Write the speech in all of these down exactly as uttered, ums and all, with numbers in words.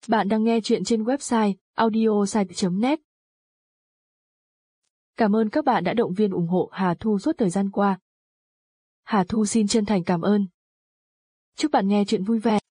Bạn đang nghe chuyện trên website audiosite chấm net. Cảm ơn các bạn đã động viên ủng hộ Hà Thu suốt thời gian qua. Hà Thu xin chân thành cảm ơn. Chúc bạn nghe chuyện vui vẻ.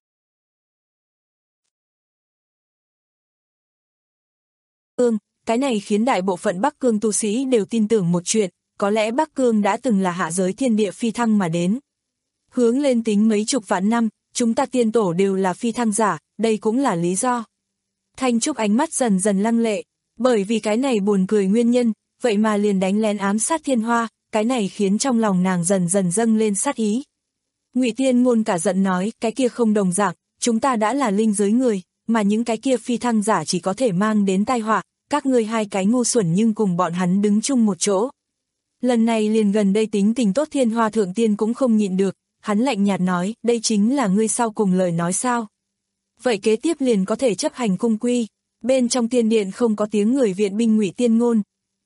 Cương, cái này khiến đại bộ phận Bắc Cương tu sĩ đều tin tưởng một chuyện, có lẽ Bắc Cương đã từng là hạ giới thiên địa phi thăng mà đến. Hướng lên tính mấy chục vạn năm, chúng ta tiên tổ đều là phi thăng giả, đây cũng là lý do. Thanh Trúc ánh mắt dần dần lăng lệ, bởi vì cái này buồn cười nguyên nhân, vậy mà liền đánh lén ám sát Thiên Hoa, cái này khiến trong lòng nàng dần dần dâng lên sát ý. Ngụy Tiên Ngôn cả giận nói, cái kia không đồng dạng, chúng ta đã là linh giới người, mà những cái kia phi thăng giả chỉ có thể mang đến tai họa, các ngươi hai cái ngu xuẩn nhưng cùng bọn hắn đứng chung một chỗ. Lần này liền gần đây tính tình tốt Thiên Hoa thượng tiên cũng không nhịn được, hắn lạnh nhạt nói, đây chính là ngươi sau cùng lời nói sao. Vậy kế tiếp liền có thể chấp hành cung quy, bên trong tiên điện không có tiếng người viện binh Ngụy Tiên Ngôn.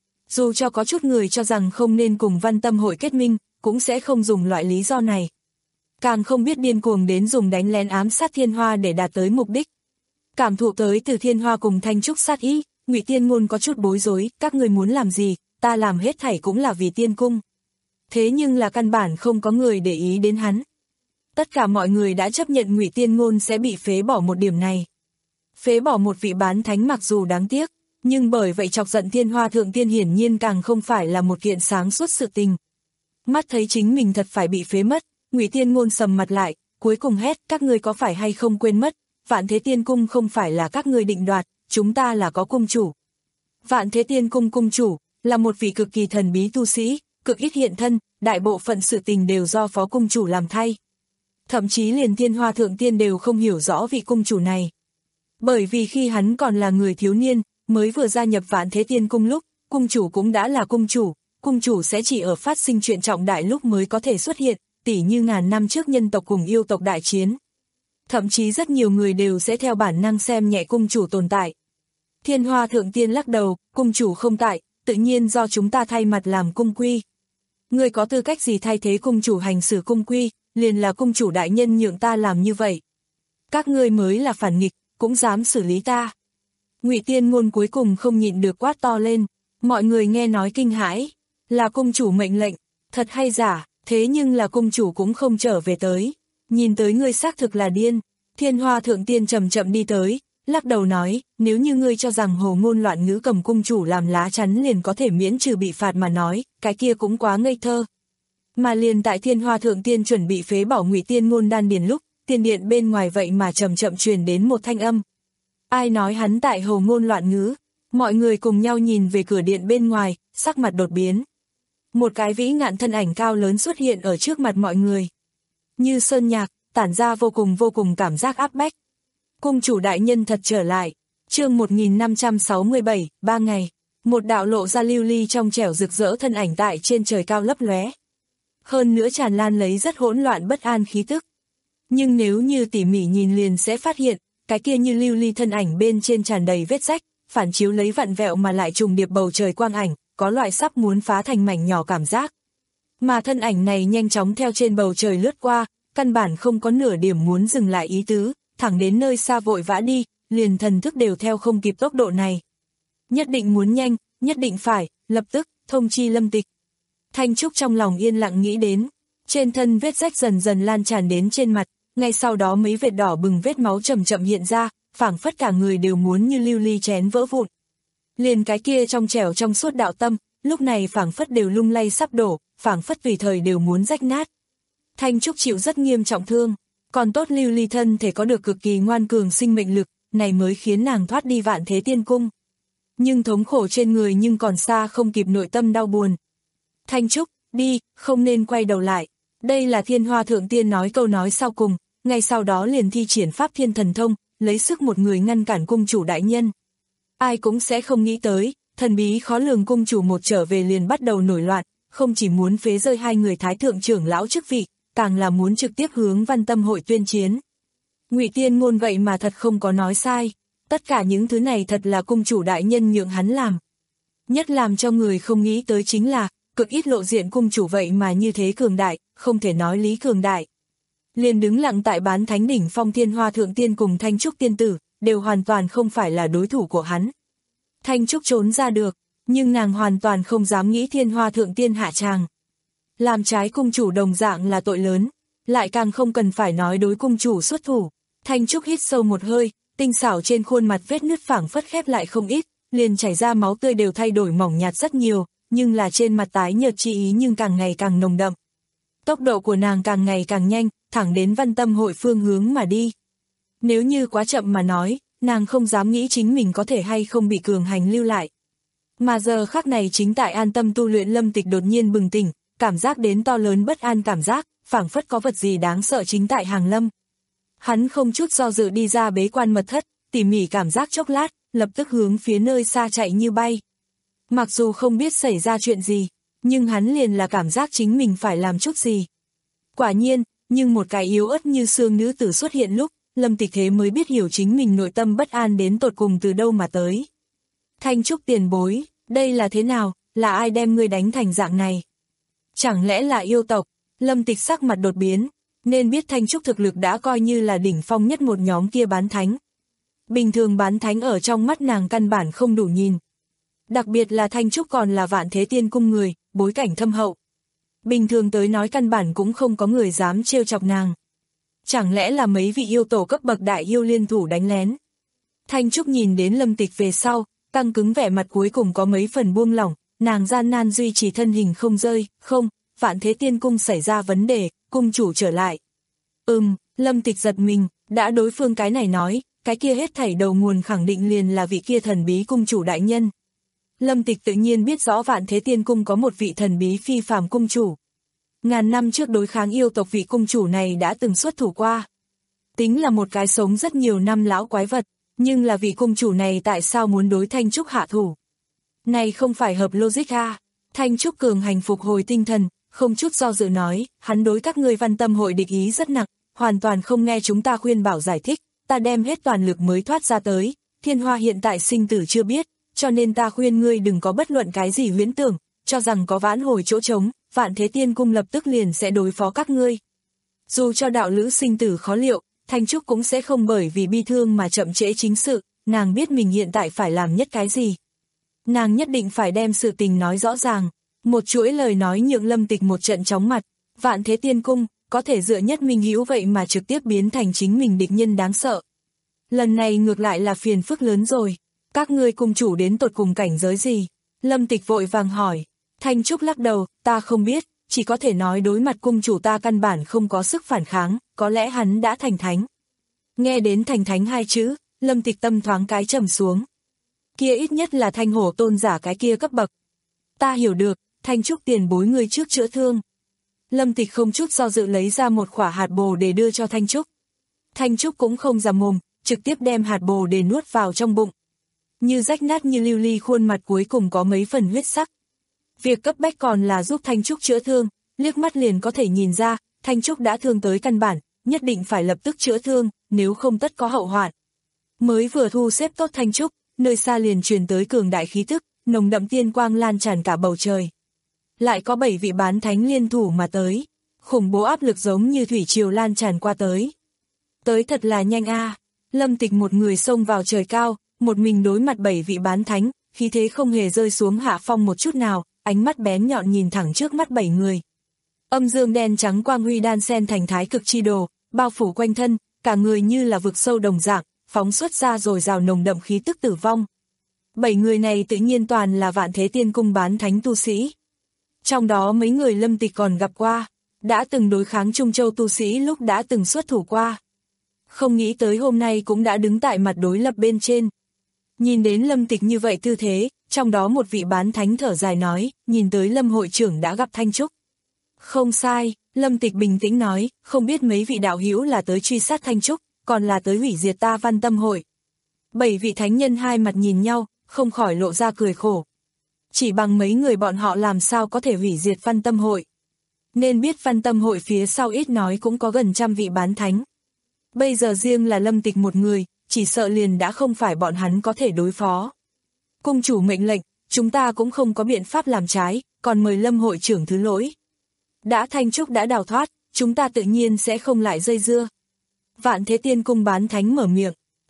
Dù cho có chút người cho rằng không nên cùng Văn Tâm hội kết minh, cũng sẽ không dùng loại lý do này. Càng không biết điên cuồng đến dùng đánh lén ám sát Thiên Hoa để đạt tới mục đích. Cảm thụ tới từ Thiên Hoa cùng Thanh Trúc sát ý, Ngụy Tiên Ngôn có chút bối rối, các người muốn làm gì, ta làm hết thảy cũng là vì tiên cung. Thế nhưng là căn bản không có người để ý đến hắn. Tất cả mọi người đã chấp nhận Ngụy Tiên Ngôn sẽ bị phế bỏ một điểm này. Phế bỏ một vị bán thánh mặc dù đáng tiếc, nhưng bởi vậy chọc giận Thiên Hoa thượng tiên hiển nhiên càng không phải là một kiện sáng suốt sự tình. Mắt thấy chính mình thật phải bị phế mất, Ngụy Tiên Ngôn sầm mặt lại, cuối cùng hét, các ngươi có phải hay không quên mất, Vạn Thế Tiên Cung không phải là các ngươi định đoạt, chúng ta là có cung chủ. Vạn Thế Tiên Cung cung chủ, là một vị cực kỳ thần bí tu sĩ, cực ít hiện thân, đại bộ phận sự tình đều do phó cung chủ làm thay. Thậm chí liền Thiên Hoa thượng tiên đều không hiểu rõ vị cung chủ này. Bởi vì khi hắn còn là người thiếu niên, mới vừa gia nhập Vạn Thế Tiên Cung lúc, cung chủ cũng đã là cung chủ, cung chủ sẽ chỉ ở phát sinh chuyện trọng đại lúc mới có thể xuất hiện, tỉ như ngàn năm trước nhân tộc cùng yêu tộc đại chiến. Thậm chí rất nhiều người đều sẽ theo bản năng xem nhẹ cung chủ tồn tại. Thiên Hoa thượng tiên lắc đầu, cung chủ không tại, tự nhiên do chúng ta thay mặt làm cung quy. Ngươi có tư cách gì thay thế cung chủ hành xử cung quy, liền là cung chủ đại nhân nhượng ta làm như vậy. Các ngươi mới là phản nghịch, cũng dám xử lý ta. Ngụy Tiên Ngôn cuối cùng không nhịn được quát to lên, mọi người nghe nói kinh hãi, là cung chủ mệnh lệnh, thật hay giả, thế nhưng là cung chủ cũng không trở về tới, nhìn tới ngươi xác thực là điên. Thiên Hoa thượng tiên chậm chậm đi tới, lắc đầu nói, nếu như ngươi cho rằng hồ ngôn loạn ngữ cầm cung chủ làm lá chắn liền có thể miễn trừ bị phạt mà nói, cái kia cũng quá ngây thơ. Mà liền tại Thiên Hoa thượng tiên chuẩn bị phế bỏ Ngụy Tiên Ngôn đan điền lúc, tiên điện bên ngoài vậy mà chậm chậm truyền đến một thanh âm. Ai nói hắn tại hồ ngôn loạn ngữ? Mọi người cùng nhau nhìn về cửa điện bên ngoài, sắc mặt đột biến. Một cái vĩ ngạn thân ảnh cao lớn xuất hiện ở trước mặt mọi người. Như sơn nhạc, tản ra vô cùng vô cùng cảm giác áp bách. Cung chủ đại nhân thật trở lại. Chương một nghìn năm trăm sáu mươi bảy, ba ngày. Một đạo lộ ra lưu ly trong trẻo rực rỡ thân ảnh tại trên trời cao lấp lóe. Hơn nữa tràn lan lấy rất hỗn loạn bất an khí tức. Nhưng nếu như tỉ mỉ nhìn liền sẽ phát hiện, cái kia như lưu ly thân ảnh bên trên tràn đầy vết rách, phản chiếu lấy vặn vẹo mà lại trùng điệp bầu trời quang ảnh, có loại sắp muốn phá thành mảnh nhỏ cảm giác. Mà thân ảnh này nhanh chóng theo trên bầu trời lướt qua, căn bản không có nửa điểm muốn dừng lại ý tứ, thẳng đến nơi xa vội vã đi, liền thần thức đều theo không kịp tốc độ này. Nhất định muốn nhanh, nhất định phải, lập tức, thông chi Lâm Tịch. Thanh Trúc trong lòng yên lặng nghĩ đến, trên thân vết rách dần dần lan tràn đến trên mặt, ngay sau đó mấy vệt đỏ bừng vết máu chậm chậm hiện ra, phảng phất cả người đều muốn như lưu ly chén vỡ vụn. Liền cái kia trong trẻo trong suốt đạo tâm, lúc này phảng phất đều lung lay sắp đổ, phảng phất tùy thời đều muốn rách nát. Thanh Trúc chịu rất nghiêm trọng thương, còn tốt lưu ly thân thể có được cực kỳ ngoan cường sinh mệnh lực, này mới khiến nàng thoát đi Vạn Thế Tiên Cung. Nhưng thống khổ trên người nhưng còn xa không kịp nội tâm đau buồn. Thanh Trúc, đi, không nên quay đầu lại. Đây là Thiên Hoa thượng tiên nói câu nói sau cùng, ngay sau đó liền thi triển pháp thiên thần thông, lấy sức một người ngăn cản cung chủ đại nhân. Ai cũng sẽ không nghĩ tới, thần bí khó lường cung chủ một trở về liền bắt đầu nổi loạn, không chỉ muốn phế rơi hai người thái thượng trưởng lão chức vị, càng là muốn trực tiếp hướng Văn Tâm hội tuyên chiến. Ngụy Tiên Ngôn vậy mà thật không có nói sai, tất cả những thứ này thật là cung chủ đại nhân nhượng hắn làm. Nhất làm cho người không nghĩ tới chính là, cực ít lộ diện cung chủ vậy mà như thế cường đại, không thể nói lý cường đại. Liền đứng lặng tại bán thánh đỉnh phong Thiên Hoa thượng tiên cùng Thanh Trúc tiên tử, đều hoàn toàn không phải là đối thủ của hắn. Thanh Trúc trốn ra được, nhưng nàng hoàn toàn không dám nghĩ thiên hoa thượng tiên hạ tràng. Làm trái cung chủ đồng dạng là tội lớn, lại càng không cần phải nói đối cung chủ xuất thủ. Thanh Trúc hít sâu một hơi, tinh xảo trên khuôn mặt vết nứt phảng phất khép lại không ít, liền chảy ra máu tươi đều thay đổi mỏng nhạt rất nhiều, nhưng là trên mặt tái nhợt chi ý nhưng càng ngày càng nồng đậm. Tốc độ của nàng càng ngày càng nhanh, thẳng đến Văn Tâm hội phương hướng mà đi. Nếu như quá chậm mà nói, nàng không dám nghĩ chính mình có thể hay không bị cường hành lưu lại. Mà giờ khắc này chính tại an tâm tu luyện Lâm Tịch đột nhiên bừng tỉnh, cảm giác đến to lớn bất an cảm giác, phảng phất có vật gì đáng sợ chính tại hàng lâm. Hắn không chút do dự đi ra bế quan mật thất, tỉ mỉ cảm giác chốc lát, lập tức hướng phía nơi xa chạy như bay. Mặc dù không biết xảy ra chuyện gì, nhưng hắn liền là cảm giác chính mình phải làm chút gì. Quả nhiên, nhưng một cái yếu ớt như xương nữ tử xuất hiện lúc, Lâm Tịch thế mới biết hiểu chính mình nội tâm bất an đến tột cùng từ đâu mà tới. Thanh Trúc tiền bối, đây là thế nào, là ai đem ngươi đánh thành dạng này? Chẳng lẽ là yêu tộc? Lâm Tịch sắc mặt đột biến, nên biết Thanh Trúc thực lực đã coi như là đỉnh phong nhất một nhóm kia bán thánh. Bình thường bán thánh ở trong mắt nàng căn bản không đủ nhìn. Đặc biệt là Thanh Trúc còn là Vạn Thế Tiên Cung người, bối cảnh thâm hậu. Bình thường tới nói căn bản cũng không có người dám trêu chọc nàng. Chẳng lẽ là mấy vị yêu tổ cấp bậc đại yêu liên thủ đánh lén? Thanh Trúc nhìn đến Lâm Tịch về sau, căng cứng vẻ mặt cuối cùng có mấy phần buông lỏng, nàng gian nan duy trì thân hình không rơi, không, Vạn Thế Tiên Cung xảy ra vấn đề, cung chủ trở lại. Ừm, Lâm Tịch giật mình, đã đối phương cái này nói, cái kia hết thảy đầu nguồn khẳng định liền là vị kia thần bí cung chủ đại nhân. Lâm Tịch tự nhiên biết rõ Vạn Thế Tiên Cung có một vị thần bí phi phàm cung chủ. Ngàn năm trước đối kháng yêu tộc vị cung chủ này đã từng xuất thủ qua. Tính là một cái sống rất nhiều năm lão quái vật, nhưng là vị cung chủ này tại sao muốn đối Thanh Trúc hạ thủ? Này không phải hợp logic à? Thanh Trúc cường hành phục hồi tinh thần, không chút do dự nói, hắn đối các ngươi Văn Tâm hội địch ý rất nặng, hoàn toàn không nghe chúng ta khuyên bảo giải thích, ta đem hết toàn lực mới thoát ra tới, thiên hoa hiện tại sinh tử chưa biết, cho nên ta khuyên ngươi đừng có bất luận cái gì huyễn tưởng, cho rằng có vãn hồi chỗ trống, Vạn Thế Tiên Cung lập tức liền sẽ đối phó các ngươi. Dù cho đạo lữ sinh tử khó liệu, Thanh Trúc cũng sẽ không bởi vì bi thương mà chậm trễ chính sự, nàng biết mình hiện tại phải làm nhất cái gì. Nàng nhất định phải đem sự tình nói rõ ràng, một chuỗi lời nói nhượng Lâm Tịch một trận chóng mặt, Vạn Thế Tiên Cung, có thể dựa nhất minh hữu vậy mà trực tiếp biến thành chính mình địch nhân đáng sợ. Lần này ngược lại là phiền phức lớn rồi, các ngươi cung chủ đến tột cùng cảnh giới gì? Lâm Tịch vội vàng hỏi. Thanh Trúc lắc đầu, ta không biết, chỉ có thể nói đối mặt cung chủ ta căn bản không có sức phản kháng, có lẽ hắn đã thành thánh. Nghe đến thành thánh hai chữ, Lâm Tịch tâm thoáng cái trầm xuống. Kia ít nhất là Thanh Hổ tôn giả cái kia cấp bậc. Ta hiểu được, Thanh Trúc tiền bối người trước chữa thương. Lâm Tịch không chút do dự lấy ra một quả hạt bồ để đưa cho Thanh Trúc. Thanh Trúc cũng không già mồm, trực tiếp đem hạt bồ để nuốt vào trong bụng. Như rách nát như lưu ly khuôn mặt cuối cùng có mấy phần huyết sắc. Việc cấp bách còn là giúp Thanh Trúc chữa thương, liếc mắt liền có thể nhìn ra, Thanh Trúc đã thương tới căn bản, nhất định phải lập tức chữa thương, nếu không tất có hậu hoạn. Mới vừa thu xếp tốt Thanh Trúc, nơi xa liền truyền tới cường đại khí tức, nồng đậm tiên quang lan tràn cả bầu trời. Lại có bảy vị bán thánh liên thủ mà tới, khủng bố áp lực giống như thủy triều lan tràn qua tới. Tới thật là nhanh a. Lâm Tịch một người xông vào trời cao, một mình đối mặt bảy vị bán thánh, khí thế không hề rơi xuống hạ phong một chút nào, ánh mắt bén nhọn nhìn thẳng trước mắt bảy người. Âm dương đen trắng quang huy đan xen thành thái cực chi đồ, bao phủ quanh thân, cả người như là vực sâu đồng dạng, phóng xuất ra rồi rào nồng đậm khí tức tử vong. Bảy người này tự nhiên toàn là Vạn Thế Tiên Cung bán thánh tu sĩ. Trong đó mấy người Lâm Tịch còn gặp qua, đã từng đối kháng Trung Châu tu sĩ lúc đã từng xuất thủ qua. Không nghĩ tới hôm nay cũng đã đứng tại mặt đối lập bên trên. Nhìn đến Lâm Tịch như vậy tư thế, trong đó một vị bán thánh thở dài nói, nhìn tới Lâm hội trưởng đã gặp Thanh Trúc. Không sai, Lâm Tịch bình tĩnh nói, không biết mấy vị đạo hữu là tới truy sát Thanh Trúc, còn là tới hủy diệt ta Văn Tâm hội. Bảy vị thánh nhân hai mặt nhìn nhau, không khỏi lộ ra cười khổ. Chỉ bằng mấy người bọn họ làm sao có thể hủy diệt Văn Tâm hội. Nên biết Văn Tâm hội phía sau ít nói cũng có gần trăm vị bán thánh. Bây giờ riêng là Lâm Tịch một người, chỉ sợ liền đã không phải bọn hắn có thể đối phó. Cung chủ mệnh lệnh, chúng ta cũng không có biện pháp làm trái, còn mời Lâm hội trưởng thứ lỗi. Đã Thanh Trúc đã đào thoát, chúng ta tự nhiên sẽ không lại dây dưa. Vạn Thế Tiên Cung bán thánh mở miệng,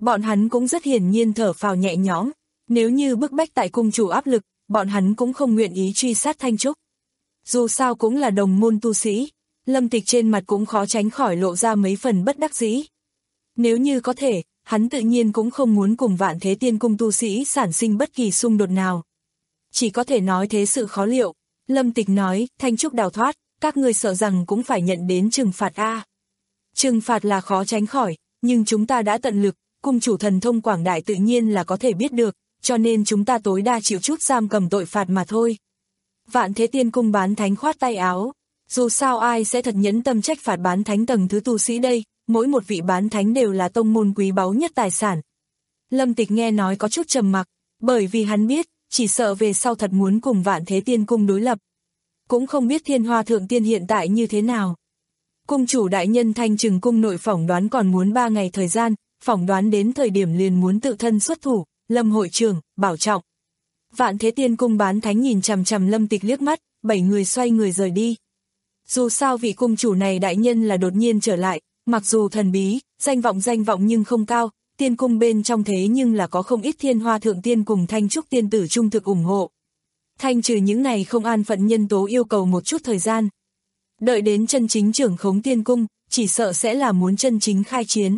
Bọn hắn cũng rất hiển nhiên thở phào nhẹ nhõm, nếu như bức bách tại cung chủ áp lực, bọn hắn cũng không nguyện ý truy sát Thanh Trúc. Dù sao cũng là đồng môn tu sĩ, Lâm Tịch trên mặt cũng khó tránh khỏi lộ ra mấy phần bất đắc dĩ. Nếu như có thể, hắn tự nhiên cũng không muốn cùng Vạn Thế Tiên Cung tu sĩ sản sinh bất kỳ xung đột nào. Chỉ có thể nói thế sự khó liệu. Lâm Tịch nói, Thanh Trúc đào thoát, các ngươi sợ rằng cũng phải nhận đến trừng phạt a. Trừng phạt là khó tránh khỏi, nhưng chúng ta đã tận lực, cung chủ thần thông quảng đại tự nhiên là có thể biết được, cho nên chúng ta tối đa chịu chút giam cầm tội phạt mà thôi. Vạn Thế Tiên Cung bán thánh khoát tay áo, dù sao ai sẽ thật nhẫn tâm trách phạt bán thánh tầng thứ tu sĩ đây, mỗi một vị bán thánh đều là tông môn quý báu nhất tài sản. Lâm Tịch nghe nói có chút trầm mặc, bởi vì hắn biết, chỉ sợ về sau thật muốn cùng Vạn Thế Tiên Cung đối lập. Cũng không biết Thiên Hoa Thượng Tiên hiện tại như thế nào. Cung chủ đại nhân Thanh Trừng Cung nội phỏng đoán còn muốn ba ngày thời gian, phỏng đoán đến thời điểm liền muốn tự thân xuất thủ, Lâm hội trưởng, bảo trọng. Vạn Thế Tiên Cung bán thánh nhìn chằm chằm Lâm Tịch liếc mắt, bảy người xoay người rời đi. Dù sao vị cung chủ này đại nhân là đột nhiên trở lại, mặc dù thần bí, danh vọng danh vọng nhưng không cao, tiên cung bên trong thế nhưng là có không ít Thiên Hoa Thượng Tiên cùng Thanh Trúc tiên tử trung thực ủng hộ. Thanh trừ những này không an phận nhân tố yêu cầu một chút thời gian. Đợi đến chân chính trưởng khống tiên cung, chỉ sợ sẽ là muốn chân chính khai chiến.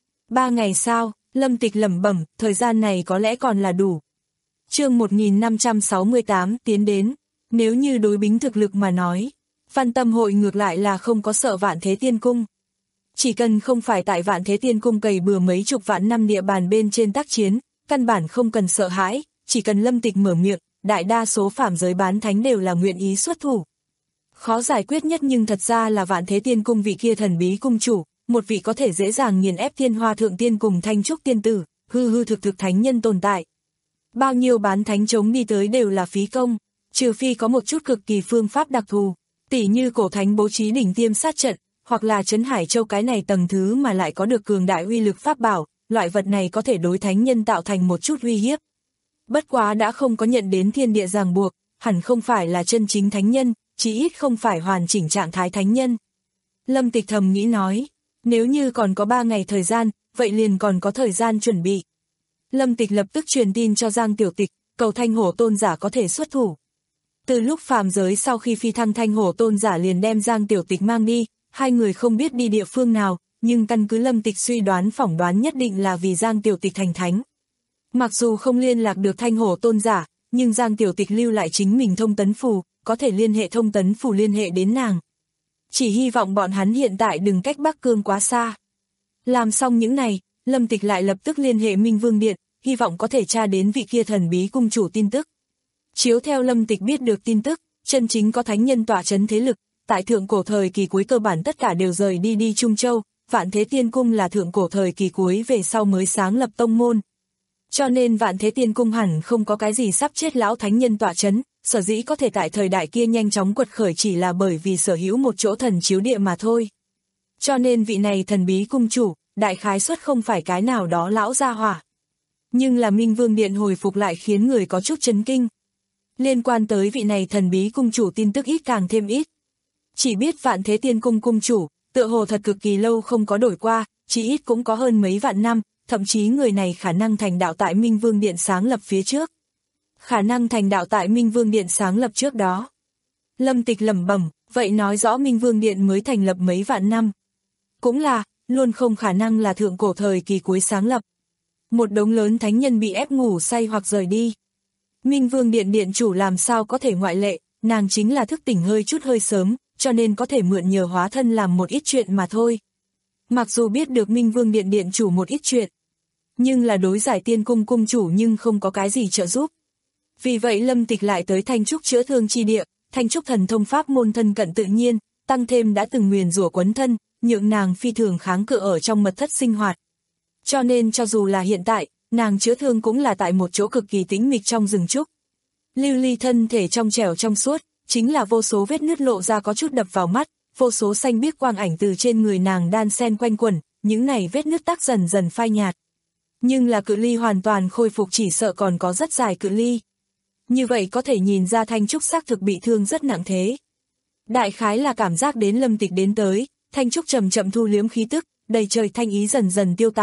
Ba ngày sau, Lâm Tịch lẩm bẩm, thời gian này có lẽ còn là đủ. Chương một nghìn năm trăm sáu mươi tám tiến đến, nếu như đối bính thực lực mà nói, Văn Tâm hội ngược lại là không có sợ Vạn Thế Tiên Cung. Chỉ cần không phải tại Vạn Thế Tiên Cung cày bừa mấy chục vạn năm địa bàn bên trên tác chiến, căn bản không cần sợ hãi, chỉ cần Lâm Tịch mở miệng, đại đa số phàm giới bán thánh đều là nguyện ý xuất thủ. Khó giải quyết nhất nhưng thật ra là Vạn Thế Tiên Cung vị kia thần bí cung chủ, một vị có thể dễ dàng nghiền ép Thiên Hoa Thượng Tiên cùng Thanh Trúc tiên tử, hư hư thực thực thánh nhân tồn tại. Bao nhiêu bán thánh chống đi tới đều là phí công, trừ phi có một chút cực kỳ phương pháp đặc thù, tỉ như cổ thánh bố trí đỉnh tiêm sát trận, hoặc là Trấn Hải Châu cái này tầng thứ mà lại có được cường đại uy lực pháp bảo, loại vật này có thể đối thánh nhân tạo thành một chút uy hiếp. Bất quá đã không có nhận đến thiên địa ràng buộc, hẳn không phải là chân chính thánh nhân, chí ít không phải hoàn chỉnh trạng thái thánh nhân. Lâm Tịch thầm nghĩ nói, nếu như còn có ba ngày thời gian, vậy liền còn có thời gian chuẩn bị. Lâm Tịch lập tức truyền tin cho Giang Tiểu Tịch, cầu Thanh Hổ Tôn giả có thể xuất thủ. Từ lúc phàm giới sau khi phi thăng Thanh Hổ Tôn giả liền đem Giang Tiểu Tịch mang đi, hai người không biết đi địa phương nào, nhưng căn cứ Lâm Tịch suy đoán phỏng đoán nhất định là vì Giang Tiểu Tịch thành thánh. Mặc dù không liên lạc được Thanh Hổ Tôn giả, nhưng Giang Tiểu Tịch lưu lại chính mình thông tấn phù, có thể liên hệ thông tấn phù liên hệ đến nàng. Chỉ hy vọng bọn hắn hiện tại đừng cách Bắc Cương quá xa. Làm xong những này, Lâm Tịch lại lập tức liên hệ Minh Vương Điện, hy vọng có thể tra đến vị kia thần bí cung chủ tin tức. Chiếu theo Lâm Tịch biết được tin tức, chân chính có thánh nhân tỏa chấn thế lực, tại thượng cổ thời kỳ cuối cơ bản tất cả đều rời đi đi Trung Châu, Vạn Thế Tiên Cung là thượng cổ thời kỳ cuối về sau mới sáng lập tông môn. Cho nên Vạn Thế Tiên Cung hẳn không có cái gì sắp chết lão thánh nhân tỏa chấn, sở dĩ có thể tại thời đại kia nhanh chóng quật khởi chỉ là bởi vì sở hữu một chỗ thần chiếu địa mà thôi. Cho nên vị này thần bí cung chủ, đại khái suất không phải cái nào đó lão gia hỏa. Nhưng là Minh Vương Điện hồi phục lại khiến người có chút chấn kinh. Liên quan tới vị này thần bí cung chủ tin tức ít càng thêm ít. Chỉ biết Vạn Thế Tiên Cung cung chủ, tựa hồ thật cực kỳ lâu không có đổi qua, chỉ ít cũng có hơn mấy vạn năm, thậm chí người này khả năng thành đạo tại Minh Vương Điện sáng lập phía trước. Khả năng thành đạo tại Minh Vương Điện sáng lập trước đó. Lâm Tịch lẩm bẩm, vậy nói rõ Minh Vương Điện mới thành lập mấy vạn năm. Cũng là, luôn không khả năng là thượng cổ thời kỳ cuối sáng lập. Một đống lớn thánh nhân bị ép ngủ say hoặc rời đi. Minh Vương Điện điện chủ làm sao có thể ngoại lệ, nàng chính là thức tỉnh hơi chút hơi sớm, cho nên có thể mượn nhờ hóa thân làm một ít chuyện mà thôi. Mặc dù biết được Minh Vương Điện điện chủ một ít chuyện, nhưng là đối giải Tiên Cung cung chủ nhưng không có cái gì trợ giúp. Vì vậy Lâm Tịch lại tới Thanh Trúc chữa thương chi địa, Thanh Trúc thần thông pháp môn thân cận tự nhiên, tăng thêm đã từng nguyền rủa quấn thân, nhượng nàng phi thường kháng cự ở trong mật thất sinh hoạt. Cho nên cho dù là hiện tại, nàng chữa thương cũng là tại một chỗ cực kỳ tĩnh mịch trong rừng trúc. Lưu ly thân thể trong trẻo trong suốt, chính là vô số vết nứt lộ ra có chút đập vào mắt, vô số xanh biếc quang ảnh từ trên người nàng đan xen quanh quẩn, những này vết nứt tác dần dần phai nhạt. Nhưng là cự ly hoàn toàn khôi phục chỉ sợ còn có rất dài cự ly. Như vậy có thể nhìn ra Thanh Trúc xác thực bị thương rất nặng thế. Đại khái là cảm giác đến Lâm Tịch đến tới, Thanh Trúc chậm chậm thu liếm khí tức, đầy trời thanh ý dần dần tiêu tán,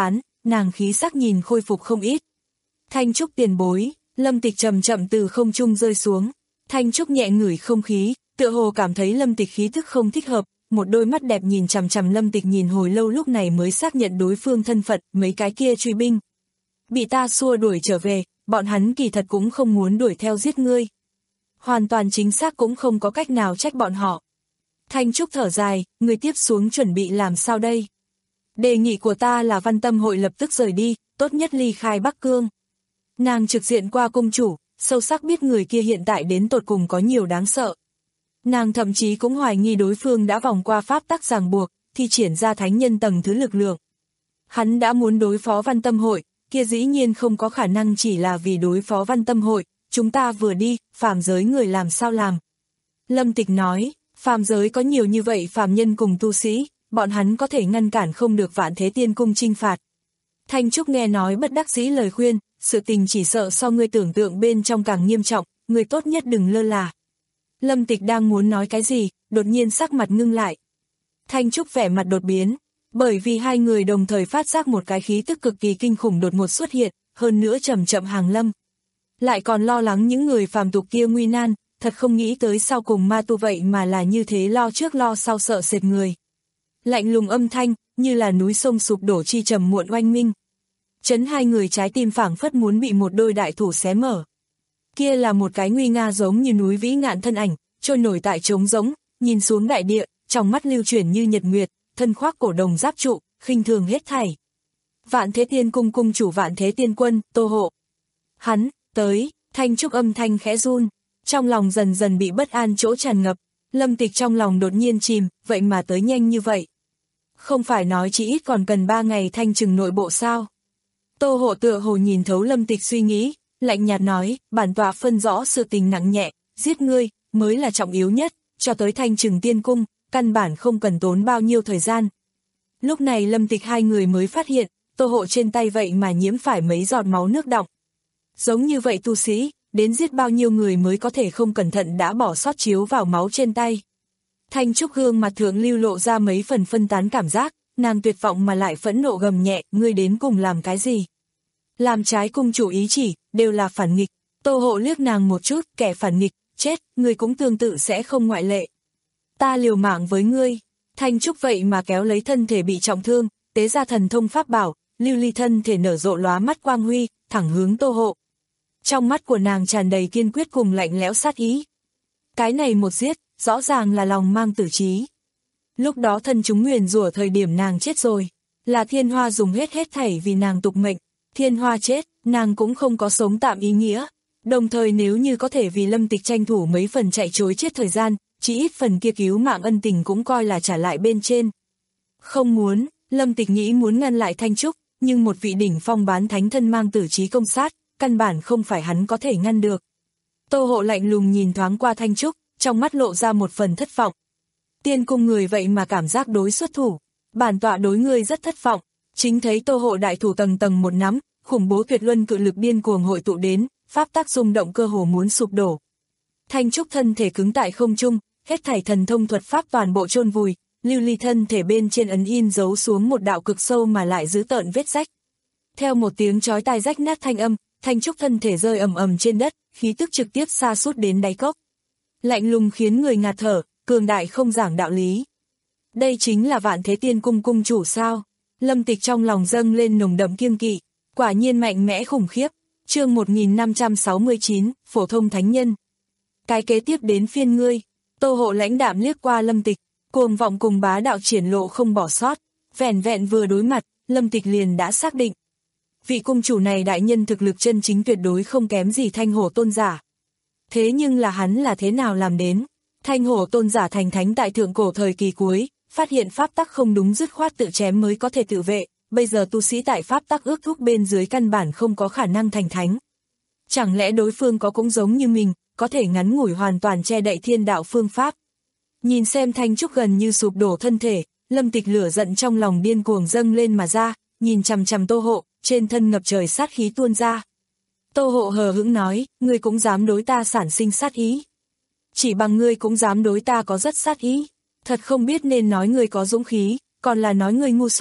nàng khí sắc nhìn khôi phục không ít. Thanh Trúc tiền bối, Lâm Tịch chậm chậm từ không trung rơi xuống. Thanh Trúc nhẹ ngửi không khí, tựa hồ cảm thấy Lâm Tịch khí thức không thích hợp, một đôi mắt đẹp nhìn chằm chằm Lâm Tịch nhìn hồi lâu lúc này mới xác nhận đối phương thân phận, mấy cái kia truy binh. Bị ta xua đuổi trở về, bọn hắn kỳ thật cũng không muốn đuổi theo giết ngươi. Hoàn toàn chính xác cũng không có cách nào trách bọn họ. Thanh Trúc thở dài, người tiếp xuống chuẩn bị làm sao đây? Đề nghị của ta là Văn Tâm hội lập tức rời đi, tốt nhất ly khai Bắc Cương. Nàng trực diện qua cung chủ, sâu sắc biết người kia hiện tại đến tột cùng có nhiều đáng sợ. Nàng thậm chí cũng hoài nghi đối phương đã vòng qua pháp tắc ràng buộc, thi triển ra thánh nhân tầng thứ lực lượng. Hắn đã muốn đối phó Văn Tâm hội, kia dĩ nhiên không có khả năng chỉ là vì đối phó Văn Tâm hội, chúng ta vừa đi, phàm giới người làm sao làm. Lâm Tịch nói, phàm giới có nhiều như vậy phàm nhân cùng tu sĩ, bọn hắn có thể ngăn cản không được Vạn Thế Tiên Cung chinh phạt. Thanh Trúc nghe nói bất đắc dĩ lời khuyên, sự tình chỉ sợ so ngươi tưởng tượng bên trong càng nghiêm trọng, người tốt nhất đừng lơ là. Lâm Tịch đang muốn nói cái gì, đột nhiên sắc mặt ngưng lại. Thanh Trúc vẻ mặt đột biến, bởi vì hai người đồng thời phát giác một cái khí tức cực kỳ kinh khủng đột ngột xuất hiện, hơn nữa chậm chậm hàng lâm. Lại còn lo lắng những người phàm tục kia nguy nan, thật không nghĩ tới sau cùng ma tu vậy mà là như thế lo trước lo sau sợ sệt người. Lạnh lùng âm thanh, như là núi sông sụp đổ chi trầm muộn oanh minh. Chấn hai người trái tim phảng phất muốn bị một đôi đại thủ xé mở. Kia là một cái nguy nga giống như núi vĩ ngạn thân ảnh, trôi nổi tại trống giống, nhìn xuống đại địa, trong mắt lưu chuyển như nhật nguyệt, thân khoác cổ đồng giáp trụ, khinh thường hết thảy. Vạn Thế Tiên Cung cung chủ Vạn Thế Tiên Quân, Tô Hộ. Hắn, tới, Thanh Trúc âm thanh khẽ run, trong lòng dần dần bị bất an chỗ tràn ngập, Lâm Tịch trong lòng đột nhiên chìm, vậy mà tới nhanh như vậy. Không phải nói chỉ ít còn cần ba ngày thanh trừng nội bộ sao? Tô Hộ tựa hồ nhìn thấu Lâm Tịch suy nghĩ, lạnh nhạt nói, bản tọa phân rõ sự tình nặng nhẹ, giết ngươi, mới là trọng yếu nhất, cho tới thanh trừng tiên cung, căn bản không cần tốn bao nhiêu thời gian. Lúc này Lâm Tịch hai người mới phát hiện, Tô Hộ trên tay vậy mà nhiễm phải mấy giọt máu nước đọng. Giống như vậy tu sĩ, đến giết bao nhiêu người mới có thể không cẩn thận đã bỏ sót chiếu vào máu trên tay. Thanh Trúc gương mặt thượng lưu lộ ra mấy phần phân tán cảm giác, nàng tuyệt vọng mà lại phẫn nộ gầm nhẹ, ngươi đến cùng làm cái gì? Làm trái cung chủ ý chỉ, đều là phản nghịch. Tô Hộ liếc nàng một chút, kẻ phản nghịch, chết, ngươi cũng tương tự sẽ không ngoại lệ. Ta liều mạng với ngươi. Thanh Trúc vậy mà kéo lấy thân thể bị trọng thương, tế ra thần thông pháp bảo, lưu ly thân thể nở rộ lóa mắt quang huy, thẳng hướng Tô Hộ. Trong mắt của nàng tràn đầy kiên quyết cùng lạnh lẽo sát ý. Cái này một giết, rõ ràng là lòng mang tử trí. Lúc đó thân chúng nguyền rủa thời điểm nàng chết rồi, là Thiên Hoa dùng hết hết thảy vì nàng tục mệnh, Thiên Hoa chết, nàng cũng không có sống tạm ý nghĩa. Đồng thời nếu như có thể vì Lâm Tịch tranh thủ mấy phần chạy trối chết thời gian, chỉ ít phần kia cứu mạng ân tình cũng coi là trả lại bên trên. Không muốn, Lâm Tịch nghĩ muốn ngăn lại Thanh Trúc, nhưng một vị đỉnh phong bán thánh thân mang tử trí công sát, căn bản không phải hắn có thể ngăn được. Tô Hộ lạnh lùng nhìn thoáng qua Thanh Trúc, trong mắt lộ ra một phần thất vọng. Tiên cung người vậy mà cảm giác đối xuất thủ, bản tọa đối ngươi rất thất vọng. Chính thấy Tô Hộ đại thủ tầng tầng một nắm, khủng bố tuyệt luân cự lực điên cuồng hội tụ đến, pháp tác rung động cơ hồ muốn sụp đổ. Thanh Trúc thân thể cứng tại không trung, hết thảy thần thông thuật pháp toàn bộ chôn vùi, lưu ly thân thể bên trên ấn in dấu xuống một đạo cực sâu mà lại dữ tợn vết rách. Theo một tiếng chói tai rách nát thanh âm, Thanh Trúc thân thể rơi ầm ầm trên đất, khí tức trực tiếp sa sút đến đáy cốc. Lạnh lùng khiến người ngạt thở, cường đại không giảng đạo lý. Đây chính là Vạn Thế Tiên Cung cung chủ sao? Lâm Tịch trong lòng dâng lên nồng đậm kiêng kỵ, quả nhiên mạnh mẽ khủng khiếp. Chương một nghìn năm trăm sáu mươi chín, phổ thông thánh nhân. Cái kế tiếp đến phiên ngươi. Tô Hộ lãnh đạm liếc qua Lâm Tịch, cuồng vọng cùng bá đạo triển lộ không bỏ sót, vẻn vẹn vừa đối mặt, Lâm Tịch liền đã xác định. Vị cung chủ này đại nhân thực lực chân chính tuyệt đối không kém gì Thanh Hổ tôn giả. Thế nhưng là hắn là thế nào làm đến? Thanh Hổ tôn giả thành thánh tại thượng cổ thời kỳ cuối, phát hiện pháp tắc không đúng dứt khoát tự chém mới có thể tự vệ, bây giờ tu sĩ tại pháp tắc ước thúc bên dưới căn bản không có khả năng thành thánh. Chẳng lẽ đối phương có cũng giống như mình, có thể ngắn ngủi hoàn toàn che đậy thiên đạo phương pháp? Nhìn xem Thanh Trúc gần như sụp đổ thân thể, Lâm Tịch lửa giận trong lòng điên cuồng dâng lên mà ra, nhìn chằm chằm Tô Hộ, trên thân ngập trời sát khí tuôn ra. Tô Hộ hờ hững nói, ngươi cũng dám đối ta sản sinh sát ý. Chỉ bằng ngươi cũng dám đối ta có rất sát ý. Thật không biết nên nói ngươi có dũng khí, còn là nói ngươi ngu xuẩn,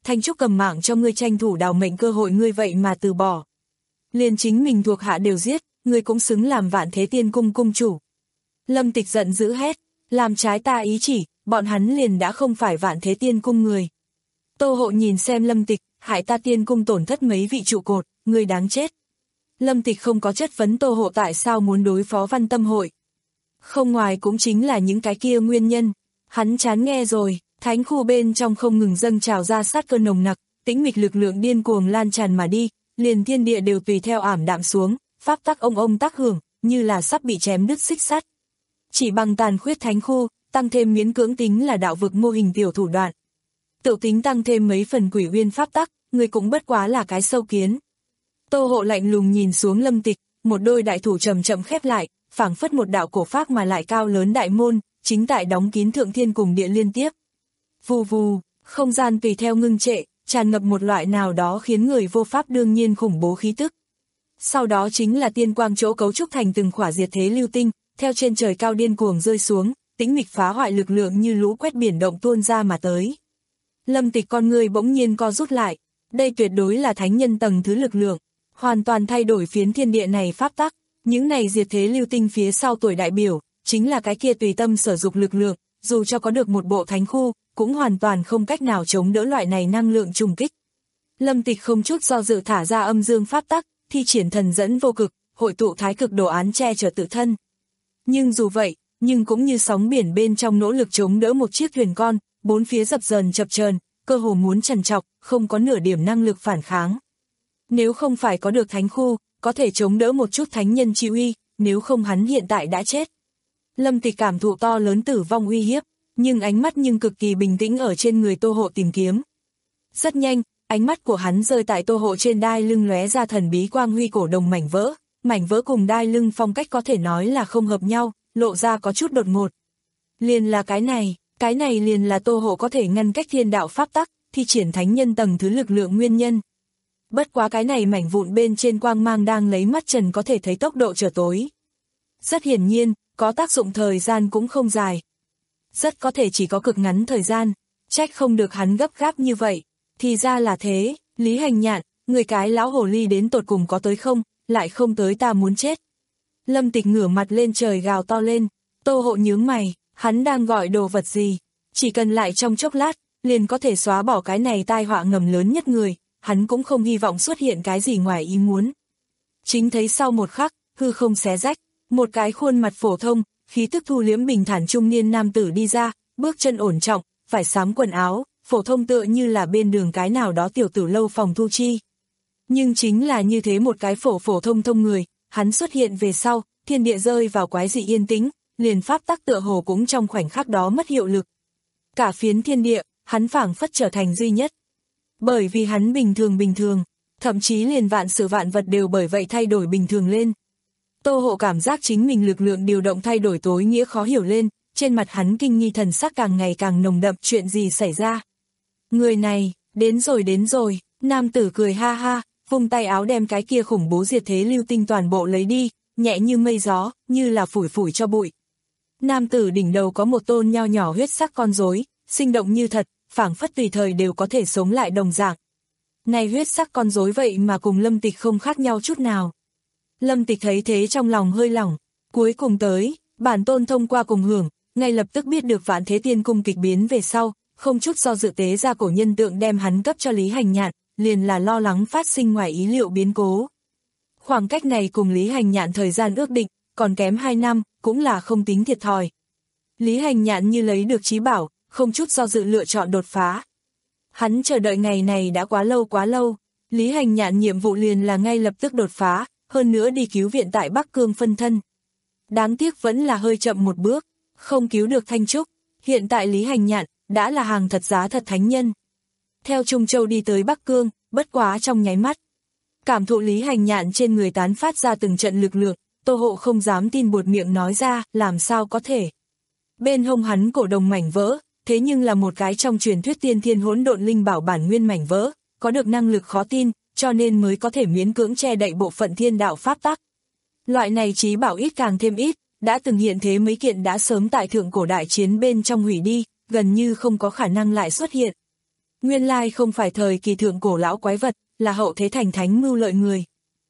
Thanh Trúc cầm mạng cho ngươi tranh thủ đào mệnh cơ hội ngươi vậy mà từ bỏ. Liền chính mình thuộc hạ đều giết, ngươi cũng xứng làm Vạn Thế Tiên Cung cung chủ. Lâm Tịch giận dữ hét, làm trái ta ý chỉ, bọn hắn liền đã không phải Vạn Thế Tiên Cung người. Tô Hộ nhìn xem Lâm Tịch, hại ta Tiên Cung tổn thất mấy vị trụ cột, ngươi đáng chết. Lâm Tịch không có chất vấn Tô Hộ tại sao muốn đối phó Văn Tâm Hội. Không ngoài cũng chính là những cái kia nguyên nhân. Hắn chán nghe rồi, thánh khu bên trong không ngừng dâng trào ra sát cơ nồng nặc, tĩnh mịch lực lượng điên cuồng lan tràn mà đi, liền thiên địa đều tùy theo ảm đạm xuống, pháp tắc ông ông tác hưởng, như là sắp bị chém đứt xích sắt. Chỉ bằng tàn khuyết thánh khu, tăng thêm miễn cưỡng tính là đạo vực mô hình tiểu thủ đoạn. Tự tính tăng thêm mấy phần quỷ uyên pháp tắc, người cũng bất quá là cái sâu kiến. Tô Hộ lạnh lùng nhìn xuống Lâm Tịch, một đôi đại thủ chậm chậm khép lại, phảng phất một đạo cổ phác mà lại cao lớn đại môn, chính tại đóng kín thượng thiên cùng địa liên tiếp. Vù vù, không gian tùy theo ngưng trệ, tràn ngập một loại nào đó khiến người vô pháp đương nhiên khủng bố khí tức. Sau đó chính là tiên quang chỗ cấu trúc thành từng khỏa diệt thế lưu tinh, theo trên trời cao điên cuồng rơi xuống, tĩnh mịch phá hoại lực lượng như lũ quét biển động tuôn ra mà tới. Lâm Tịch con người bỗng nhiên co rút lại, đây tuyệt đối là thánh nhân tầng thứ lực lượng, hoàn toàn thay đổi phiến thiên địa này pháp tắc, những này diệt thế lưu tinh phía sau tuổi đại biểu, chính là cái kia tùy tâm sở dục lực lượng, dù cho có được một bộ thánh khu, cũng hoàn toàn không cách nào chống đỡ loại này năng lượng trùng kích. Lâm Tịch không chút do dự thả ra âm dương pháp tắc, thi triển thần dẫn vô cực, hội tụ thái cực đồ án che chở tự thân. Nhưng dù vậy, nhưng cũng như sóng biển bên trong nỗ lực chống đỡ một chiếc thuyền con, bốn phía dập dờn chập chờn, cơ hồ muốn trằn trọc, không có nửa điểm năng lực phản kháng. Nếu không phải có được thánh khu, có thể chống đỡ một chút thánh nhân chi uy, nếu không hắn hiện tại đã chết. Lâm Tịch cảm thụ to lớn tử vong uy hiếp, nhưng ánh mắt nhưng cực kỳ bình tĩnh ở trên người Tô Hộ tìm kiếm. Rất nhanh, ánh mắt của hắn rơi tại Tô Hộ trên đai lưng lóe ra thần bí quang huy cổ đồng mảnh vỡ, mảnh vỡ cùng đai lưng phong cách có thể nói là không hợp nhau, lộ ra có chút đột ngột. Liền là cái này, cái này liền là Tô Hộ có thể ngăn cách thiên đạo pháp tắc, thi triển thánh nhân tầng thứ lực lượng nguyên nhân. Bất quá cái này mảnh vụn bên trên quang mang đang lấy mắt trần có thể thấy tốc độ trở tối. Rất hiển nhiên, có tác dụng thời gian cũng không dài. Rất có thể chỉ có cực ngắn thời gian, trách không được hắn gấp gáp như vậy. Thì ra là thế, Lý Hành Nhạn, người cái lão hồ ly đến tột cùng có tới không, lại không tới ta muốn chết. Lâm Tịch ngửa mặt lên trời gào to lên, Tô Hộ nhướng mày, hắn đang gọi đồ vật gì, chỉ cần lại trong chốc lát, liền có thể xóa bỏ cái này tai họa ngầm lớn nhất người, hắn cũng không hy vọng xuất hiện cái gì ngoài ý muốn. Chính thấy sau một khắc, hư không xé rách, một cái khuôn mặt phổ thông, khí tức thu liếm bình thản trung niên nam tử đi ra, bước chân ổn trọng, vải xám quần áo, phổ thông tựa như là bên đường cái nào đó tiểu tử lâu phòng thu chi. Nhưng chính là như thế một cái phổ phổ thông thông người, hắn xuất hiện về sau, thiên địa rơi vào quái dị yên tĩnh, liền pháp tắc tựa hồ cũng trong khoảnh khắc đó mất hiệu lực. Cả phiến thiên địa, hắn phảng phất trở thành duy nhất. Bởi vì hắn bình thường bình thường, thậm chí liền vạn sự vạn vật đều bởi vậy thay đổi bình thường lên. Tô Hộ cảm giác chính mình lực lượng điều động thay đổi tối nghĩa khó hiểu lên, trên mặt hắn kinh nghi thần sắc càng ngày càng nồng đậm, chuyện gì xảy ra. Người này, đến rồi đến rồi, nam tử cười ha ha, vung tay áo đem cái kia khủng bố diệt thế lưu tinh toàn bộ lấy đi, nhẹ như mây gió, như là phủi phủi cho bụi. Nam tử đỉnh đầu có một tôn nho nhỏ huyết sắc con rối, sinh động như thật, phảng phất tùy thời đều có thể sống lại đồng dạng. Này huyết sắc con rối vậy mà cùng Lâm Tịch không khác nhau chút nào. Lâm Tịch thấy thế trong lòng hơi lỏng, cuối cùng tới, bản tôn thông qua cùng hưởng, ngay lập tức biết được Vạn Thế Tiên Cung kịch biến về sau, không chút do dự tế ra cổ nhân tượng đem hắn cấp cho Lý Hành Nhạn, liền là lo lắng phát sinh ngoài ý liệu biến cố. Khoảng cách này cùng Lý Hành Nhạn thời gian ước định, còn kém hai năm, cũng là không tính thiệt thòi. Lý Hành Nhạn như lấy được chí bảo, không chút do dự lựa chọn đột phá. Hắn chờ đợi ngày này đã quá lâu quá lâu, Lý Hành Nhạn nhiệm vụ liền là ngay lập tức đột phá, hơn nữa đi cứu viện tại Bắc Cương phân thân. Đáng tiếc vẫn là hơi chậm một bước, không cứu được Thanh Trúc, hiện tại Lý Hành Nhạn đã là hàng thật giá thật thánh nhân. Theo Trung Châu đi tới Bắc Cương, bất quá trong nháy mắt. Cảm thụ Lý Hành Nhạn trên người tán phát ra từng trận lực lượng, Tô Hộ không dám tin buột miệng nói ra, làm sao có thể. Bên hông hắn cổ đồng mảnh vỡ, thế nhưng là một cái trong truyền thuyết tiên thiên hỗn độn linh bảo bản nguyên mảnh vỡ, có được năng lực khó tin, cho nên mới có thể miễn cưỡng che đậy bộ phận thiên đạo pháp tắc. Loại này chí bảo ít càng thêm ít, đã từng hiện thế mấy kiện đã sớm tại thượng cổ đại chiến bên trong hủy đi, gần như không có khả năng lại xuất hiện. Nguyên lai không phải thời kỳ thượng cổ lão quái vật, là hậu thế thành thánh mưu lợi người.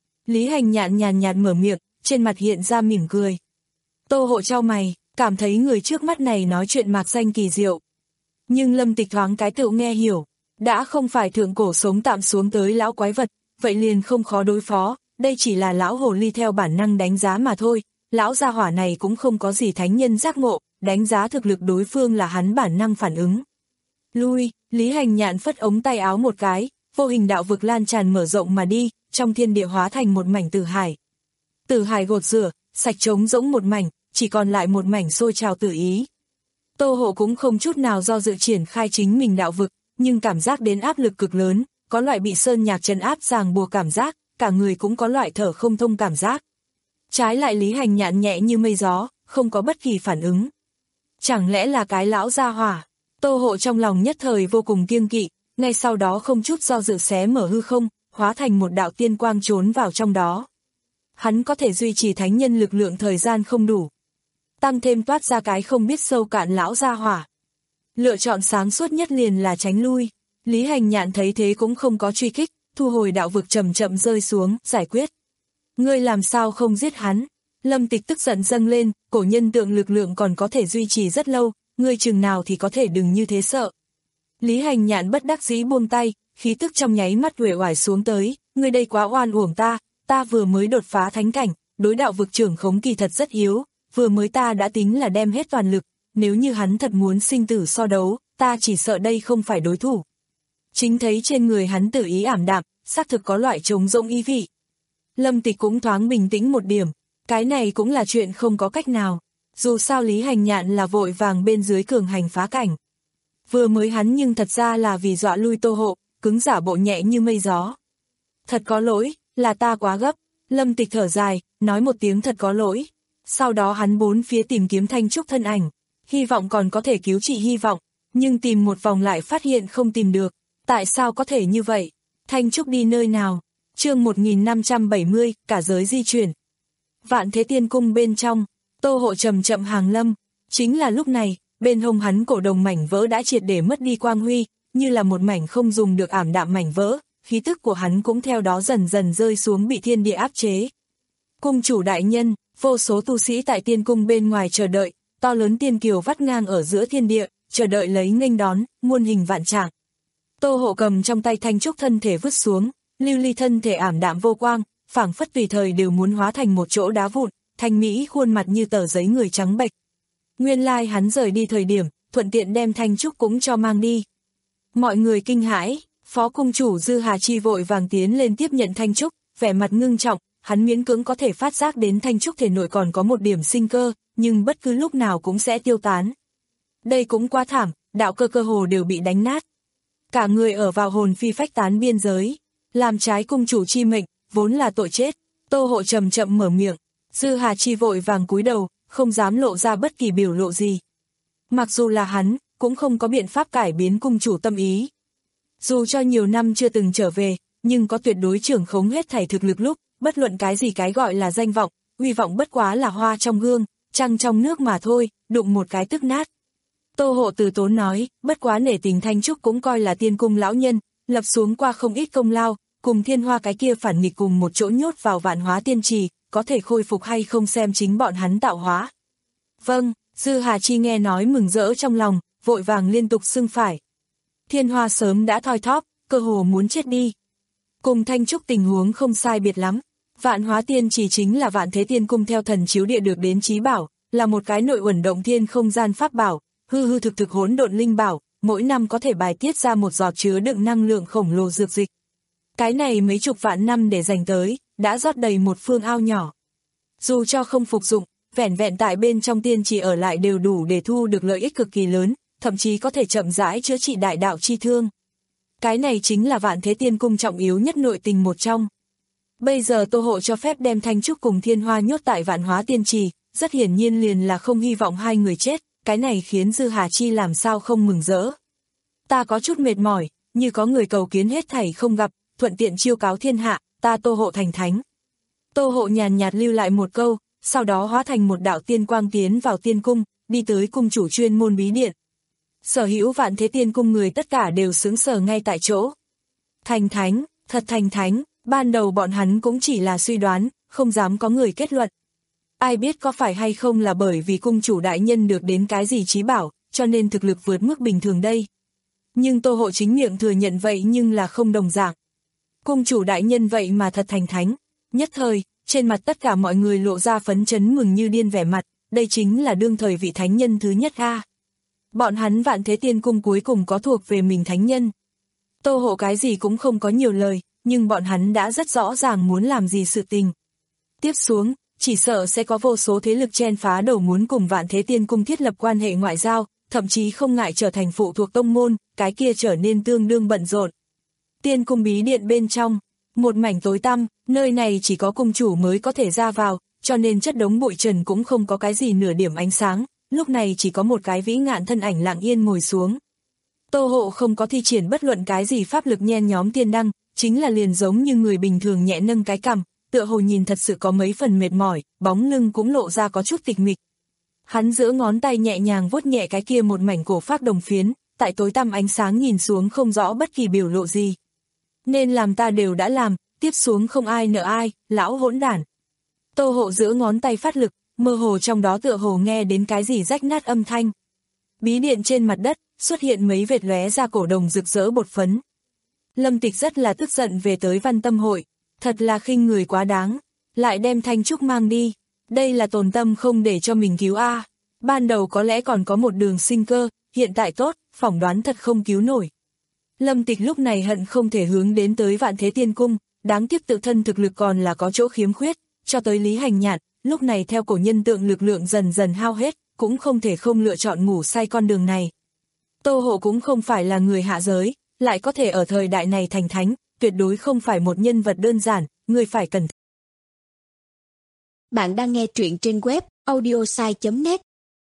Lý Hành Nhạn nhàn nhạt mở miệng, trên mặt hiện ra mỉm cười. Tô Hộ chau mày, cảm thấy người trước mắt này nói chuyện mạc danh kỳ diệu. Nhưng Lâm Tịch thoáng cái tựu nghe hiểu, đã không phải thượng cổ sống tạm xuống tới lão quái vật, vậy liền không khó đối phó, đây chỉ là lão hồ ly theo bản năng đánh giá mà thôi, lão gia hỏa này cũng không có gì thánh nhân giác ngộ, đánh giá thực lực đối phương là hắn bản năng phản ứng. Lui, Lý Hành Nhạn phất ống tay áo một cái, vô hình đạo vực lan tràn mở rộng mà đi, trong thiên địa hóa thành một mảnh tử hải. Tử hải gột rửa, sạch trống rỗng một mảnh, chỉ còn lại một mảnh sôi trào tử ý. Tô Hộ cũng không chút nào do dự triển khai chính mình đạo vực, nhưng cảm giác đến áp lực cực lớn, có loại bị sơn nhạc trấn áp ràng buộc cảm giác, cả người cũng có loại thở không thông cảm giác. Trái lại Lý Hành Nhạn nhẹ như mây gió, không có bất kỳ phản ứng. Chẳng lẽ là cái lão gia hỏa? Tô Hộ trong lòng nhất thời vô cùng kiêng kỵ, ngay sau đó không chút do dự xé mở hư không, hóa thành một đạo tiên quang trốn vào trong đó. Hắn có thể duy trì thánh nhân lực lượng thời gian không đủ. Tăng thêm toát ra cái không biết sâu cạn lão gia hỏa. Lựa chọn sáng suốt nhất liền là tránh lui. Lý Hành Nhạn thấy thế cũng không có truy kích, thu hồi đạo vực chậm chậm rơi xuống, giải quyết. Ngươi làm sao không giết hắn? Lâm Tịch tức giận dâng lên, cổ nhân tượng lực lượng còn có thể duy trì rất lâu, ngươi chừng nào thì có thể đừng như thế sợ. Lý Hành Nhạn bất đắc dĩ buông tay, khí tức trong nháy mắt uể oải xuống tới, ngươi đây quá oan uổng ta, ta vừa mới đột phá thánh cảnh, đối đạo vực trưởng khống kỳ thật rất yếu, vừa mới ta đã tính là đem hết toàn lực, nếu như hắn thật muốn sinh tử so đấu, ta chỉ sợ đây không phải đối thủ. Chính thấy trên người hắn tự ý ảm đạm, xác thực có loại trống rỗng ý vị. Lâm Tịch cũng thoáng bình tĩnh một điểm, cái này cũng là chuyện không có cách nào, dù sao Lý Hành Nhạn là vội vàng bên dưới cường hành phá cảnh. Vừa mới hắn nhưng thật ra là vì dọa lui Tô Hộ, cứng giả bộ nhẹ như mây gió. Thật có lỗi, là ta quá gấp, Lâm Tịch thở dài, nói một tiếng thật có lỗi. Sau đó hắn bốn phía tìm kiếm Thanh Trúc thân ảnh, hy vọng còn có thể cứu trị hy vọng, nhưng tìm một vòng lại phát hiện không tìm được. Tại sao có thể như vậy? Thanh Trúc đi nơi nào? Chương một nghìn năm trăm bảy mươi, cả giới di chuyển. Vạn Thế Tiên Cung bên trong, Tô Hộ chậm chậm hàng lâm, chính là lúc này, bên hông hắn cổ đồng mảnh vỡ đã triệt để mất đi quang huy, như là một mảnh không dùng được ảm đạm mảnh vỡ, khí tức của hắn cũng theo đó dần dần rơi xuống bị thiên địa áp chế. Cung chủ đại nhân, vô số tu sĩ tại tiên cung bên ngoài chờ đợi, to lớn tiên kiều vắt ngang ở giữa thiên địa, chờ đợi lấy nghênh đón, muôn hình vạn trạng. Tô Hộ cầm trong tay Thanh Trúc thân thể vứt xuống, lưu ly thân thể ảm đạm vô quang, phảng phất tùy thời đều muốn hóa thành một chỗ đá vụn, thanh mỹ khuôn mặt như tờ giấy người trắng bệch. Nguyên lai hắn rời đi thời điểm, thuận tiện đem Thanh Trúc cũng cho mang đi. Mọi người kinh hãi, phó cung chủ Dư Hà Chi vội vàng tiến lên tiếp nhận Thanh Trúc, vẻ mặt ngưng trọng, hắn miễn cưỡng có thể phát giác đến Thanh Trúc thể nội còn có một điểm sinh cơ, nhưng bất cứ lúc nào cũng sẽ tiêu tán. Đây cũng quá thảm, đạo cơ cơ hồ đều bị đánh nát. Cả người ở vào hồn phi phách tán biên giới, làm trái cung chủ chi mệnh, vốn là tội chết. Tô Hộ chậm chậm mở miệng, Dư Hà Chi vội vàng cúi đầu, không dám lộ ra bất kỳ biểu lộ gì. Mặc dù là hắn, cũng không có biện pháp cải biến cung chủ tâm ý. Dù cho nhiều năm chưa từng trở về, nhưng có tuyệt đối trưởng khống hết thảy thực lực lúc, bất luận cái gì cái gọi là danh vọng, uy vọng bất quá là hoa trong gương, trăng trong nước mà thôi, đụng một cái tức nát. Tô Hộ từ tốn nói, bất quá nể tình Thanh Trúc cũng coi là tiên cung lão nhân, lập xuống qua không ít công lao, cùng Thiên Hoa cái kia phản nghịch cùng một chỗ nhốt vào Vạn Hóa Tiên Trì, có thể khôi phục hay không xem chính bọn hắn tạo hóa. Vâng, Dư Hà Chi nghe nói mừng rỡ trong lòng, vội vàng liên tục xưng phải. Thiên Hoa sớm đã thoi thóp, cơ hồ muốn chết đi. Cùng Thanh Trúc tình huống không sai biệt lắm. Vạn Hóa Tiên Trì chính là Vạn Thế Tiên Cung theo thần chiếu địa được đến chí bảo, là một cái nội uẩn động thiên không gian pháp bảo, hư hư thực thực hỗn độn linh bảo, mỗi năm có thể bài tiết ra một giọt chứa đựng năng lượng khổng lồ dược dịch. Cái này mấy chục vạn năm để dành tới, đã rót đầy một phương ao nhỏ. Dù cho không phục dụng, vẻn vẹn tại bên trong tiên trì ở lại đều đủ để thu được lợi ích cực kỳ lớn, thậm chí có thể chậm rãi chữa trị đại đạo chi thương. Cái này chính là Vạn Thế Tiên Cung trọng yếu nhất nội tình một trong. Bây giờ Tô Hộ cho phép đem Thanh Trúc cùng Thiên Hoa nhốt tại Vạn Hóa Tiên Trì, rất hiển nhiên liền là không hy vọng hai người chết, cái này khiến Dư Hà Chi làm sao không mừng rỡ. Ta có chút mệt mỏi, như có người cầu kiến hết thảy không gặp, thuận tiện chiêu cáo thiên hạ, ta Tô Hộ thành thánh. Tô Hộ nhàn nhạt lưu lại một câu, sau đó hóa thành một đạo tiên quang tiến vào tiên cung, đi tới cung chủ chuyên môn bí điện. Sở hữu Vạn Thế Tiên Cung người tất cả đều sững sờ ngay tại chỗ. Thành thánh, thật thành thánh, ban đầu bọn hắn cũng chỉ là suy đoán, không dám có người kết luận. Ai biết có phải hay không là bởi vì cung chủ đại nhân được đến cái gì trí bảo, cho nên thực lực vượt mức bình thường đây. Nhưng Tô Hộ chính miệng thừa nhận vậy nhưng là không đồng dạng. Cung chủ đại nhân vậy mà thật thành thánh. Nhất thời, trên mặt tất cả mọi người lộ ra phấn chấn mừng như điên vẻ mặt, đây chính là đương thời vị thánh nhân thứ nhất a. Bọn hắn Vạn Thế Tiên Cung cuối cùng có thuộc về mình thánh nhân. Tô Hộ cái gì cũng không có nhiều lời, nhưng bọn hắn đã rất rõ ràng muốn làm gì sự tình. Tiếp xuống, chỉ sợ sẽ có vô số thế lực chen phá đầu muốn cùng Vạn Thế Tiên Cung thiết lập quan hệ ngoại giao, thậm chí không ngại trở thành phụ thuộc tông môn, cái kia trở nên tương đương bận rộn. Tiên cung bí điện bên trong, một mảnh tối tăm, nơi này chỉ có cung chủ mới có thể ra vào, cho nên chất đống bụi trần cũng không có cái gì nửa điểm ánh sáng, lúc này chỉ có một cái vĩ ngạn thân ảnh lặng yên ngồi xuống. Tô Hộ không có thi triển bất luận cái gì pháp lực nhen nhóm tiên đăng, chính là liền giống như người bình thường nhẹ nâng cái cằm, tựa hồ nhìn thật sự có mấy phần mệt mỏi, bóng lưng cũng lộ ra có chút tịch mịch. Hắn giữa ngón tay nhẹ nhàng vuốt nhẹ cái kia một mảnh cổ phác đồng phiến, tại tối tăm ánh sáng nhìn xuống không rõ bất kỳ biểu lộ gì. Nên làm ta đều đã làm, tiếp xuống không ai nợ ai, lão hỗn đản. Tô Hộ giữa ngón tay phát lực, mơ hồ trong đó tựa hồ nghe đến cái gì rách nát âm thanh. Bí điện trên mặt đất, xuất hiện mấy vệt lóe ra cổ đồng rực rỡ bột phấn. Lâm Tịch rất là tức giận về tới Văn Tâm hội, thật là khinh người quá đáng, lại đem Thanh Trúc mang đi. Đây là tồn tâm không để cho mình cứu a. Ban đầu có lẽ còn có một đường sinh cơ, hiện tại tốt, phỏng đoán thật không cứu nổi. Lâm Tịch lúc này hận không thể hướng đến tới Vạn Thế Tiên Cung, đáng tiếc tự thân thực lực còn là có chỗ khiếm khuyết, cho tới Lý Hành Nhạn, lúc này theo cổ nhân tượng lực lượng dần dần hao hết, cũng không thể không lựa chọn ngủ say con đường này. Tô Hộ cũng không phải là người hạ giới, lại có thể ở thời đại này thành thánh, tuyệt đối không phải một nhân vật đơn giản, người phải cẩn thận. Bạn đang nghe truyện trên web audiosai chấm net.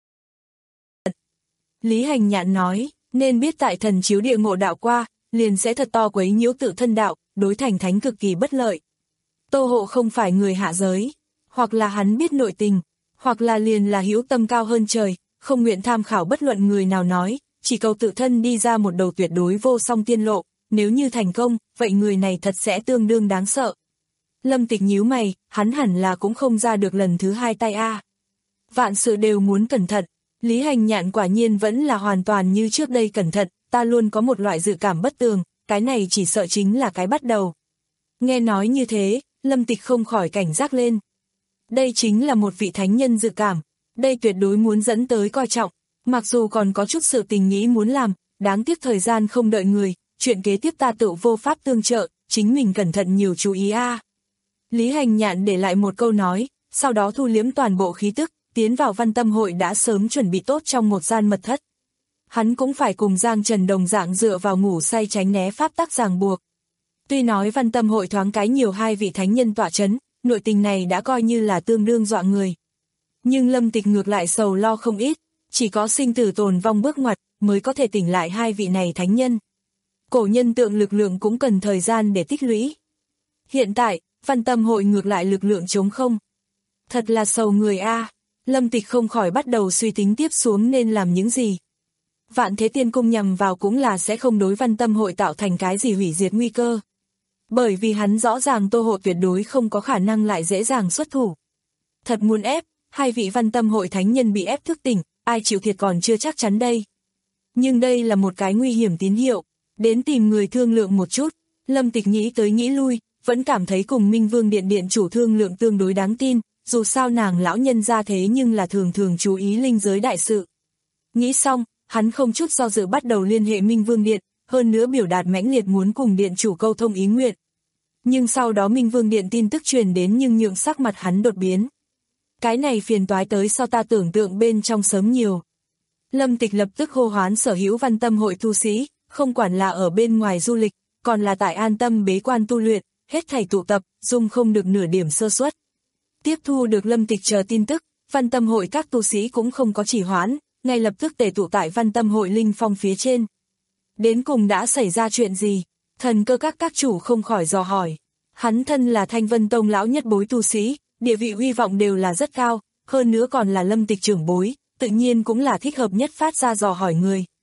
Lý Hành Nhạn nói, nên biết tại thần chiếu địa ngộ đạo qua, liền sẽ thật to quấy nhiễu tự thân đạo, đối thành thánh cực kỳ bất lợi. Tô Hộ không phải người hạ giới, hoặc là hắn biết nội tình, hoặc là liền là hữu tâm cao hơn trời, không nguyện tham khảo bất luận người nào nói, chỉ cầu tự thân đi ra một đầu tuyệt đối vô song tiên lộ, nếu như thành công, vậy người này thật sẽ tương đương đáng sợ. Lâm Tịch nhíu mày, hắn hẳn là cũng không ra được lần thứ hai tay a. Vạn sự đều muốn cẩn thận, Lý Hành Nhạn quả nhiên vẫn là hoàn toàn như trước đây cẩn thận, ta luôn có một loại dự cảm bất tường, cái này chỉ sợ chính là cái bắt đầu. Nghe nói như thế, Lâm Tịch không khỏi cảnh giác lên. Đây chính là một vị thánh nhân dự cảm, đây tuyệt đối muốn dẫn tới coi trọng, mặc dù còn có chút sự tình nghĩ muốn làm, đáng tiếc thời gian không đợi người, chuyện kế tiếp ta tự vô pháp tương trợ, chính mình cẩn thận nhiều chú ý a. Lý Hành Nhạn để lại một câu nói, sau đó thu liếm toàn bộ khí tức, tiến vào Văn Tâm hội đã sớm chuẩn bị tốt trong một gian mật thất. Hắn cũng phải cùng Giang Trần đồng dạng dựa vào ngủ say tránh né pháp tắc ràng buộc. Tuy nói Văn Tâm hội thoáng cái nhiều hai vị thánh nhân tọa chấn, nội tình này đã coi như là tương đương dọa người. Nhưng Lâm Tịch ngược lại sầu lo không ít, chỉ có sinh tử tồn vong bước ngoặt mới có thể tỉnh lại hai vị này thánh nhân. Cổ nhân tượng lực lượng cũng cần thời gian để tích lũy. Hiện tại, Văn Tâm hội ngược lại lực lượng trống không. Thật là sầu người a. Lâm Tịch không khỏi bắt đầu suy tính tiếp xuống nên làm những gì. Vạn Thế Tiên Cung nhằm vào cũng là sẽ không đối Văn Tâm hội tạo thành cái gì hủy diệt nguy cơ. Bởi vì hắn rõ ràng Tô Hộ tuyệt đối không có khả năng lại dễ dàng xuất thủ. Thật muốn ép, hai vị Văn Tâm hội thánh nhân bị ép thức tỉnh, ai chịu thiệt còn chưa chắc chắn đây. Nhưng đây là một cái nguy hiểm tín hiệu, đến tìm người thương lượng một chút. Lâm Tịch nghĩ tới nghĩ lui, vẫn cảm thấy cùng Minh Vương Điện Điện chủ thương lượng tương đối đáng tin, dù sao nàng lão nhân ra thế nhưng là thường thường chú ý linh giới đại sự. Nghĩ xong, hắn không chút do dự bắt đầu liên hệ Minh Vương Điện, hơn nữa biểu đạt mãnh liệt muốn cùng Điện chủ câu thông ý nguyện. Nhưng sau đó Minh Vương Điện tin tức truyền đến nhưng nhượng sắc mặt hắn đột biến. Cái này phiền toái tới so ta tưởng tượng bên trong sớm nhiều. Lâm Tịch lập tức hô hoán sở hữu Văn Tâm hội tu sĩ, không quản là ở bên ngoài du lịch, còn là tại an tâm bế quan tu luyện, hết thảy tụ tập, dung không được nửa điểm sơ suất. Tiếp thu được Lâm Tịch chờ tin tức, Văn Tâm hội các tu sĩ cũng không có trì hoãn, ngay lập tức tề tụ tại Văn Tâm hội linh phong phía trên. Đến cùng đã xảy ra chuyện gì? Thần Cơ các các chủ không khỏi dò hỏi. Hắn thân là Thanh Vân Tông lão nhất bối tu sĩ, địa vị uy vọng đều là rất cao, hơn nữa còn là Lâm Tịch trưởng bối, tự nhiên cũng là thích hợp nhất phát ra dò hỏi người.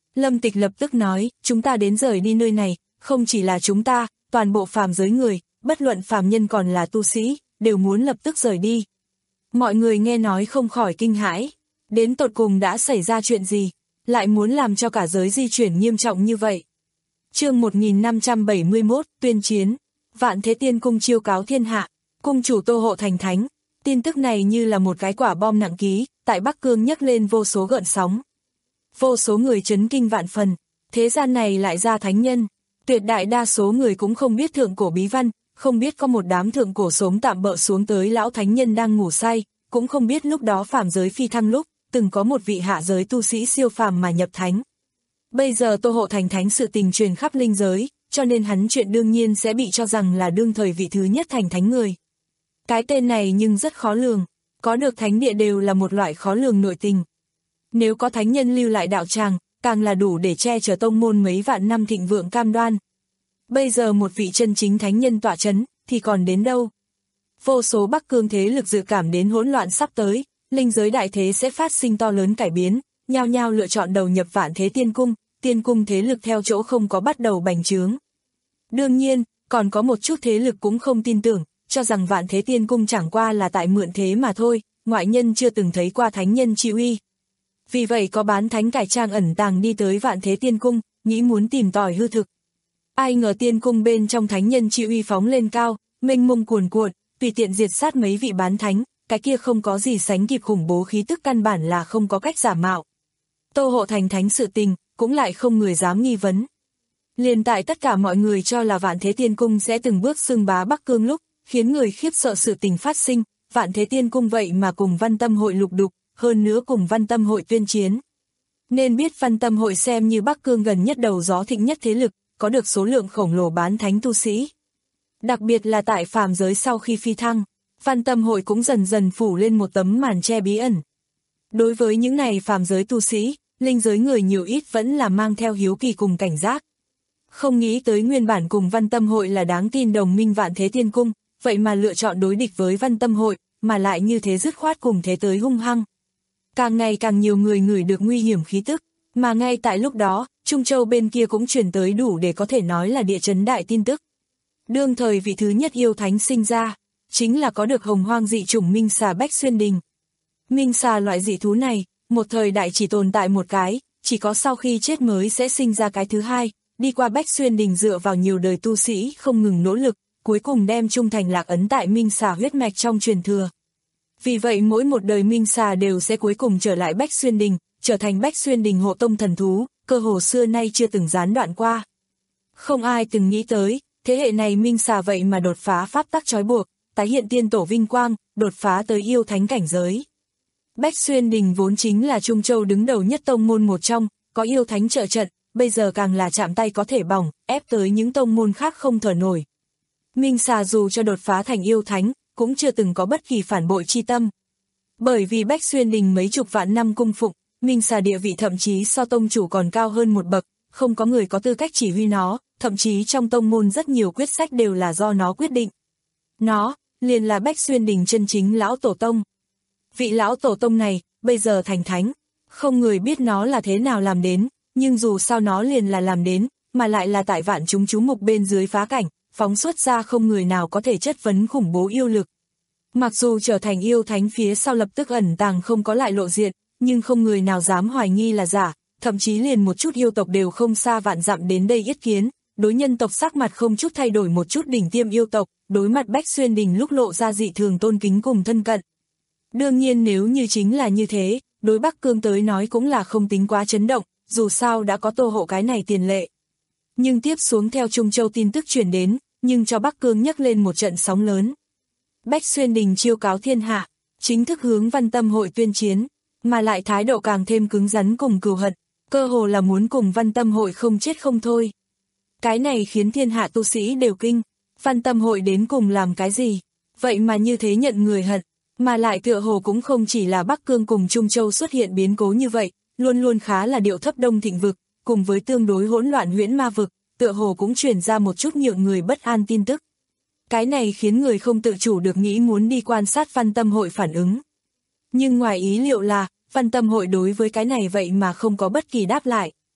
Lâm Tịch lập tức nói, chúng ta đến rời đi nơi này, không chỉ là chúng ta, toàn bộ phàm giới người, bất luận phàm nhân còn là tu sĩ, đều muốn lập tức rời đi. Mọi người nghe nói không khỏi kinh hãi, đến tột cùng đã xảy ra chuyện gì, lại muốn làm cho cả giới di chuyển nghiêm trọng như vậy. Chương một nghìn năm trăm bảy mươi mốt, tuyên chiến, Vạn Thế Tiên Cung chiêu cáo thiên hạ, cung chủ Tô Hộ thành thánh. Tin tức này như là một cái quả bom nặng ký, tại Bắc Cương nhấc lên vô số gợn sóng. Vô số người chấn kinh vạn phần, thế gian này lại ra thánh nhân. Tuyệt đại đa số người cũng không biết thượng cổ bí văn, không biết có một đám thượng cổ sống tạm bợ xuống tới lão thánh nhân đang ngủ say, cũng không biết lúc đó phàm giới phi thăng lúc, từng có một vị hạ giới tu sĩ siêu phàm mà nhập thánh. Bây giờ Tô Hộ thành thánh sự tình truyền khắp linh giới, cho nên hắn chuyện đương nhiên sẽ bị cho rằng là đương thời vị thứ nhất thành thánh người. Cái tên này nhưng rất khó lường, có được thánh địa đều là một loại khó lường nội tình. Nếu có thánh nhân lưu lại đạo tràng, càng là đủ để che chở tông môn mấy vạn năm thịnh vượng cam đoan. Bây giờ một vị chân chính thánh nhân tọa chấn, thì còn đến đâu? Vô số Bắc Cương thế lực dự cảm đến hỗn loạn sắp tới, linh giới đại thế sẽ phát sinh to lớn cải biến, nhao nhao lựa chọn đầu nhập Vạn Thế Tiên Cung, tiên cung thế lực theo chỗ không có bắt đầu bành trướng. Đương nhiên, còn có một chút thế lực cũng không tin tưởng, cho rằng Vạn Thế Tiên Cung chẳng qua là tại mượn thế mà thôi, ngoại nhân chưa từng thấy qua thánh nhân chi uy. Vì vậy có bán thánh cải trang ẩn tàng đi tới Vạn Thế Tiên Cung, nghĩ muốn tìm tòi hư thực. Ai ngờ tiên cung bên trong thánh nhân chi uy phóng lên cao, mênh mông cuồn cuộn, tùy tiện diệt sát mấy vị bán thánh, cái kia không có gì sánh kịp khủng bố khí tức căn bản là không có cách giả mạo. Tô Hộ thành thánh sự tình, cũng lại không người dám nghi vấn. Liền tại tất cả mọi người cho là Vạn Thế Tiên Cung sẽ từng bước xưng bá Bắc Cương lúc, khiến người khiếp sợ sự tình phát sinh, Vạn Thế Tiên Cung vậy mà cùng Văn Tâm Hội lục đục, hơn nữa cùng Văn Tâm Hội tuyên chiến. Nên biết Văn Tâm Hội xem như Bắc Cương gần nhất đầu gió thịnh nhất thế lực, có được số lượng khổng lồ bán thánh tu sĩ. Đặc biệt là tại phàm giới sau khi phi thăng, Văn Tâm Hội cũng dần dần phủ lên một tấm màn che bí ẩn. Đối với những này phàm giới tu sĩ, linh giới người nhiều ít vẫn là mang theo hiếu kỳ cùng cảnh giác. Không nghĩ tới nguyên bản cùng Văn Tâm Hội là đáng tin đồng minh Vạn Thế Tiên Cung, vậy mà lựa chọn đối địch với Văn Tâm Hội, mà lại như thế dứt khoát cùng thế tới hung hăng. Càng ngày càng nhiều người ngửi được nguy hiểm khí tức, mà ngay tại lúc đó, Trung Châu bên kia cũng truyền tới đủ để có thể nói là địa chấn đại tin tức. Đương thời vị thứ nhất yêu thánh sinh ra, chính là có được hồng hoang dị chủng minh xà Bách Xuyên Đình. Minh xà loại dị thú này, một thời đại chỉ tồn tại một cái, chỉ có sau khi chết mới sẽ sinh ra cái thứ hai, đi qua Bách Xuyên Đình dựa vào nhiều đời tu sĩ không ngừng nỗ lực, cuối cùng đem trung thành lạc ấn tại minh xà huyết mạch trong truyền thừa. Vì vậy mỗi một đời minh xà đều sẽ cuối cùng trở lại Bách Xuyên Đình, trở thành Bách Xuyên Đình hộ tông thần thú, cơ hồ xưa nay chưa từng gián đoạn qua. Không ai từng nghĩ tới, thế hệ này minh xà vậy mà đột phá pháp tắc trói buộc, tái hiện tiên tổ vinh quang, đột phá tới yêu thánh cảnh giới. Bách Xuyên Đình vốn chính là Trung Châu đứng đầu nhất tông môn một trong, có yêu thánh trợ trận, bây giờ càng là chạm tay có thể bỏng, ép tới những tông môn khác không thở nổi. Minh xà dù cho đột phá thành yêu thánh, cũng chưa từng có bất kỳ phản bội chi tâm. Bởi vì Bách Xuyên Đình mấy chục vạn năm cung phụng, Minh xà địa vị thậm chí so tông chủ còn cao hơn một bậc, không có người có tư cách chỉ huy nó, thậm chí trong tông môn rất nhiều quyết sách đều là do nó quyết định. Nó, liền là Bách Xuyên Đình chân chính lão tổ tông. Vị lão tổ tông này, bây giờ thành thánh, không người biết nó là thế nào làm đến, nhưng dù sao nó liền là làm đến, mà lại là tại vạn chúng chú mục bên dưới phá cảnh, phóng xuất ra không người nào có thể chất vấn khủng bố yêu lực. Mặc dù trở thành yêu thánh phía sau lập tức ẩn tàng không có lại lộ diện, nhưng không người nào dám hoài nghi là giả, thậm chí liền một chút yêu tộc đều không xa vạn dặm đến đây yết kiến, đối nhân tộc sắc mặt không chút thay đổi một chút đỉnh tiêm yêu tộc, đối mặt Bách Xuyên Đình lúc lộ ra dị thường tôn kính cùng thân cận. Đương nhiên nếu như chính là như thế, đối Bắc Cương tới nói cũng là không tính quá chấn động, dù sao đã có Tô Hộ cái này tiền lệ. Nhưng tiếp xuống theo Trung Châu tin tức truyền đến, nhưng cho Bắc Cương nhấc lên một trận sóng lớn. Bách Xuyên Đình chiêu cáo thiên hạ, chính thức hướng Văn Tâm Hội tuyên chiến, mà lại thái độ càng thêm cứng rắn cùng cừu hận, cơ hồ là muốn cùng Văn Tâm Hội không chết không thôi. Cái này khiến thiên hạ tu sĩ đều kinh, Văn Tâm Hội đến cùng làm cái gì, vậy mà như thế nhận người hận, mà lại tựa hồ cũng không chỉ là Bắc Cương cùng Trung Châu xuất hiện biến cố như vậy, luôn luôn khá là điệu thấp Đông Thịnh vực, cùng với tương đối hỗn loạn Huyễn Ma vực, tựa hồ cũng truyền ra một chút nhượng người bất an tin tức. Cái này khiến người không tự chủ được nghĩ muốn đi quan sát Văn Tâm Hội phản ứng. Nhưng ngoài ý liệu là, Văn Tâm Hội đối với cái này vậy mà không có bất kỳ đáp lại.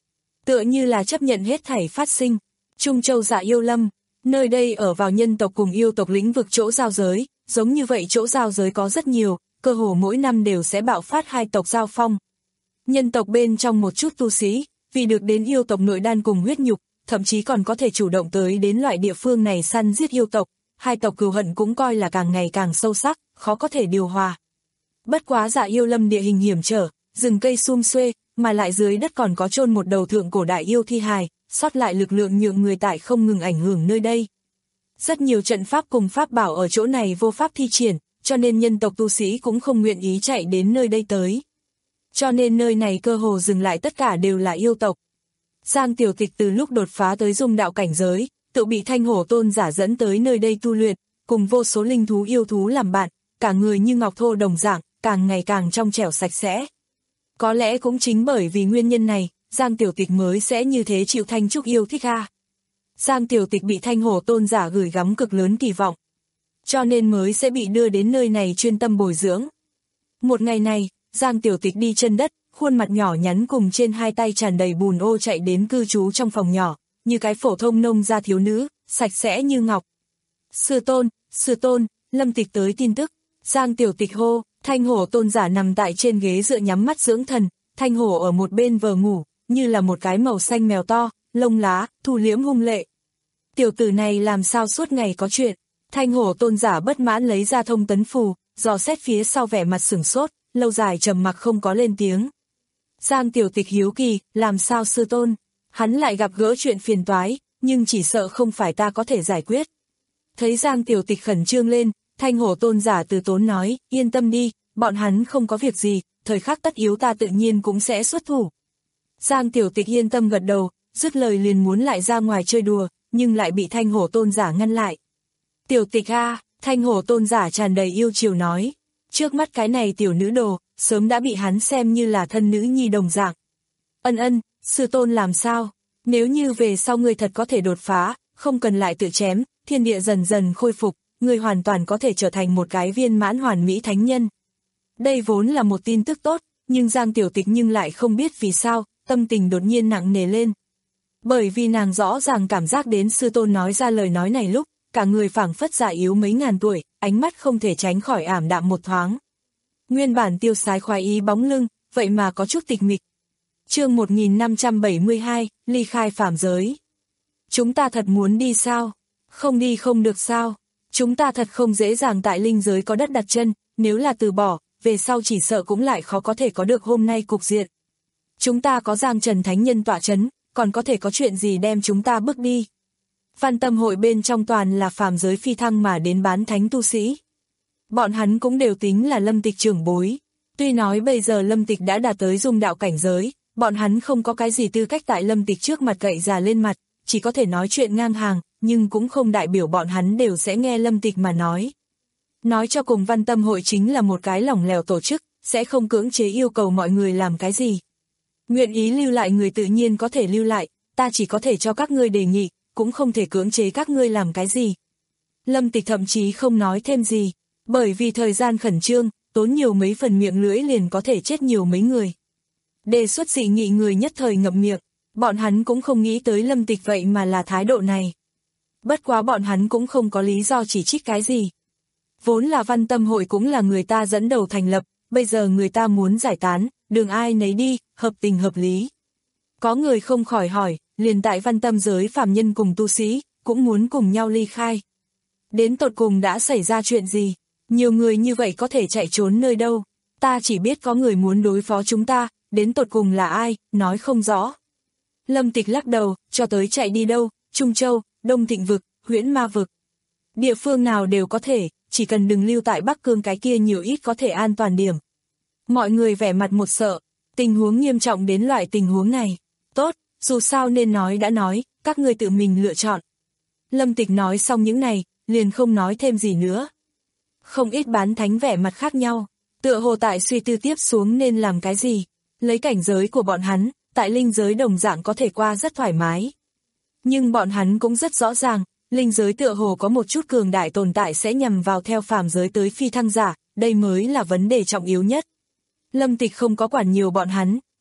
tựa như là chấp nhận hết thảy phát sinh. Trung Châu Dạ Yêu Lâm, nơi đây ở vào nhân tộc cùng yêu tộc lĩnh vực chỗ giao giới, giống như vậy chỗ giao giới có rất nhiều, cơ hồ mỗi năm đều sẽ bạo phát hai tộc giao phong. Nhân tộc bên trong một chút tu sĩ, vì được đến yêu tộc nội đan cùng huyết nhục, thậm chí còn có thể chủ động tới đến loại địa phương này săn giết yêu tộc, hai tộc cừu hận cũng coi là càng ngày càng sâu sắc, khó có thể điều hòa. Bất quá Dạ Yêu Lâm địa hình hiểm trở, rừng cây sum xuê, mà lại dưới đất còn có chôn một đầu thượng cổ đại yêu thi hài, sót lại lực lượng nhượng người tại không ngừng ảnh hưởng nơi đây. Rất nhiều trận pháp cùng pháp bảo ở chỗ này vô pháp thi triển, cho nên nhân tộc tu sĩ cũng không nguyện ý chạy đến nơi đây tới. Cho nên nơi này cơ hồ dừng lại tất cả đều là yêu tộc. Giang Tiểu Tịch từ lúc đột phá tới dung đạo cảnh giới, tự bị Thanh Hổ Tôn giả dẫn tới nơi đây tu luyện, cùng vô số linh thú yêu thú làm bạn, cả người như ngọc thô đồng dạng, càng ngày càng trong trẻo sạch sẽ. Có lẽ cũng chính bởi vì nguyên nhân này, Giang Tiểu Tịch mới sẽ như thế chịu Thanh Trúc yêu thích ha. Giang Tiểu Tịch bị Thanh Hổ Tôn giả gửi gắm cực lớn kỳ vọng, cho nên mới sẽ bị đưa đến nơi này chuyên tâm bồi dưỡng. Một ngày này, Giang Tiểu Tịch đi chân đất, khuôn mặt nhỏ nhắn cùng trên hai tay tràn đầy bùn ô chạy đến cư trú trong phòng nhỏ, như cái phổ thông nông gia thiếu nữ, sạch sẽ như ngọc. Sư tôn, sư tôn, Lâm Tịch tới tin tức. Giang Tiểu Tịch hô. Thanh Hổ Tôn giả nằm tại trên ghế dựa nhắm mắt dưỡng thần, Thanh Hổ ở một bên vờ ngủ, như là một cái màu xanh mèo to, lông lá, thu liễm hung lệ. Tiểu tử này làm sao suốt ngày có chuyện? Thanh Hổ Tôn giả bất mãn lấy ra thông tấn phù, dò xét phía sau vẻ mặt sửng sốt, lâu dài trầm mặc không có lên tiếng. Giang Tiểu Tịch hiếu kỳ, làm sao sư tôn? Hắn lại gặp gỡ chuyện phiền toái, nhưng chỉ sợ không phải ta có thể giải quyết. Thấy Giang Tiểu Tịch khẩn trương lên, Thanh Hổ Tôn giả từ tốn nói, yên tâm đi, bọn hắn không có việc gì, thời khắc tất yếu ta tự nhiên cũng sẽ xuất thủ. Giang Tiểu Tịch yên tâm gật đầu, dứt lời liền muốn lại ra ngoài chơi đùa, nhưng lại bị Thanh Hổ Tôn giả ngăn lại. Tiểu Tịch a, Thanh Hổ Tôn giả tràn đầy yêu chiều nói, trước mắt cái này tiểu nữ đồ, sớm đã bị hắn xem như là thân nữ nhi đồng dạng. Ân ân, sư tôn làm sao? Nếu như về sau ngươi thật có thể đột phá, không cần lại tự chém, thiên địa dần dần khôi phục, ngươi hoàn toàn có thể trở thành một cái viên mãn hoàn mỹ thánh nhân. Đây vốn là một tin tức tốt, nhưng Giang Tiểu Tịch nhưng lại không biết vì sao, tâm tình đột nhiên nặng nề lên. Bởi vì nàng rõ ràng cảm giác đến sư tôn nói ra lời nói này lúc, cả người phảng phất già yếu mấy ngàn tuổi, ánh mắt không thể tránh khỏi ảm đạm một thoáng. Nguyên bản tiêu sái khoái ý bóng lưng, vậy mà có chút tịch mịch. Chương một nghìn năm trăm bảy mươi hai, ly khai phàm giới. Chúng ta thật muốn đi sao? Không đi không được sao? Chúng ta thật không dễ dàng tại linh giới có đất đặt chân, nếu là từ bỏ, về sau chỉ sợ cũng lại khó có thể có được hôm nay cục diện. Chúng ta có Giang Trần Thánh Nhân tọa chấn, còn có thể có chuyện gì đem chúng ta bước đi. Văn Tâm hội bên trong toàn là phàm giới phi thăng mà đến bán thánh tu sĩ. Bọn hắn cũng đều tính là Lâm Tịch trưởng bối. Tuy nói bây giờ Lâm Tịch đã đạt tới dung đạo cảnh giới, bọn hắn không có cái gì tư cách tại Lâm Tịch trước mặt gậy già lên mặt, chỉ có thể nói chuyện ngang hàng, nhưng cũng không đại biểu bọn hắn đều sẽ nghe Lâm Tịch mà nói. Nói cho cùng Văn Tâm hội chính là một cái lỏng lẻo tổ chức, sẽ không cưỡng chế yêu cầu mọi người làm cái gì. Nguyện ý lưu lại người tự nhiên có thể lưu lại, ta chỉ có thể cho các ngươi đề nghị, cũng không thể cưỡng chế các ngươi làm cái gì. Lâm Tịch thậm chí không nói thêm gì, bởi vì thời gian khẩn trương, tốn nhiều mấy phần miệng lưỡi liền có thể chết nhiều mấy người. Đề xuất dị nghị người nhất thời ngậm miệng, bọn hắn cũng không nghĩ tới Lâm Tịch vậy mà là thái độ này. Bất quá bọn hắn cũng không có lý do chỉ trích cái gì. Vốn là Văn Tâm hội cũng là người ta dẫn đầu thành lập, bây giờ người ta muốn giải tán, đường ai nấy đi, hợp tình hợp lý. Có người không khỏi hỏi, liền tại Văn Tâm giới phàm nhân cùng tu sĩ, cũng muốn cùng nhau ly khai. Đến tột cùng đã xảy ra chuyện gì? Nhiều người như vậy có thể chạy trốn nơi đâu? Ta chỉ biết có người muốn đối phó chúng ta, đến tột cùng là ai, nói không rõ. Lâm Tịch lắc đầu, cho tới chạy đi đâu, Trung Châu, Đông Thịnh Vực, Huyễn Ma Vực. Địa phương nào đều có thể, chỉ cần đừng lưu tại Bắc Cương cái kia nhiều ít có thể an toàn điểm. Mọi người vẻ mặt một sợ, tình huống nghiêm trọng đến loại tình huống này. Tốt, dù sao nên nói đã nói, các ngươi tự mình lựa chọn. Lâm Tịch nói xong những này, liền không nói thêm gì nữa. Không ít bán thánh vẻ mặt khác nhau, tựa hồ tại suy tư tiếp xuống nên làm cái gì. Lấy cảnh giới của bọn hắn, tại linh giới đồng dạng có thể qua rất thoải mái. Nhưng bọn hắn cũng rất rõ ràng, linh giới tựa hồ có một chút cường đại tồn tại sẽ nhằm vào theo phàm giới tới phi thăng giả, đây mới là vấn đề trọng yếu nhất. Lâm Tịch không có quản nhiều bọn hắn,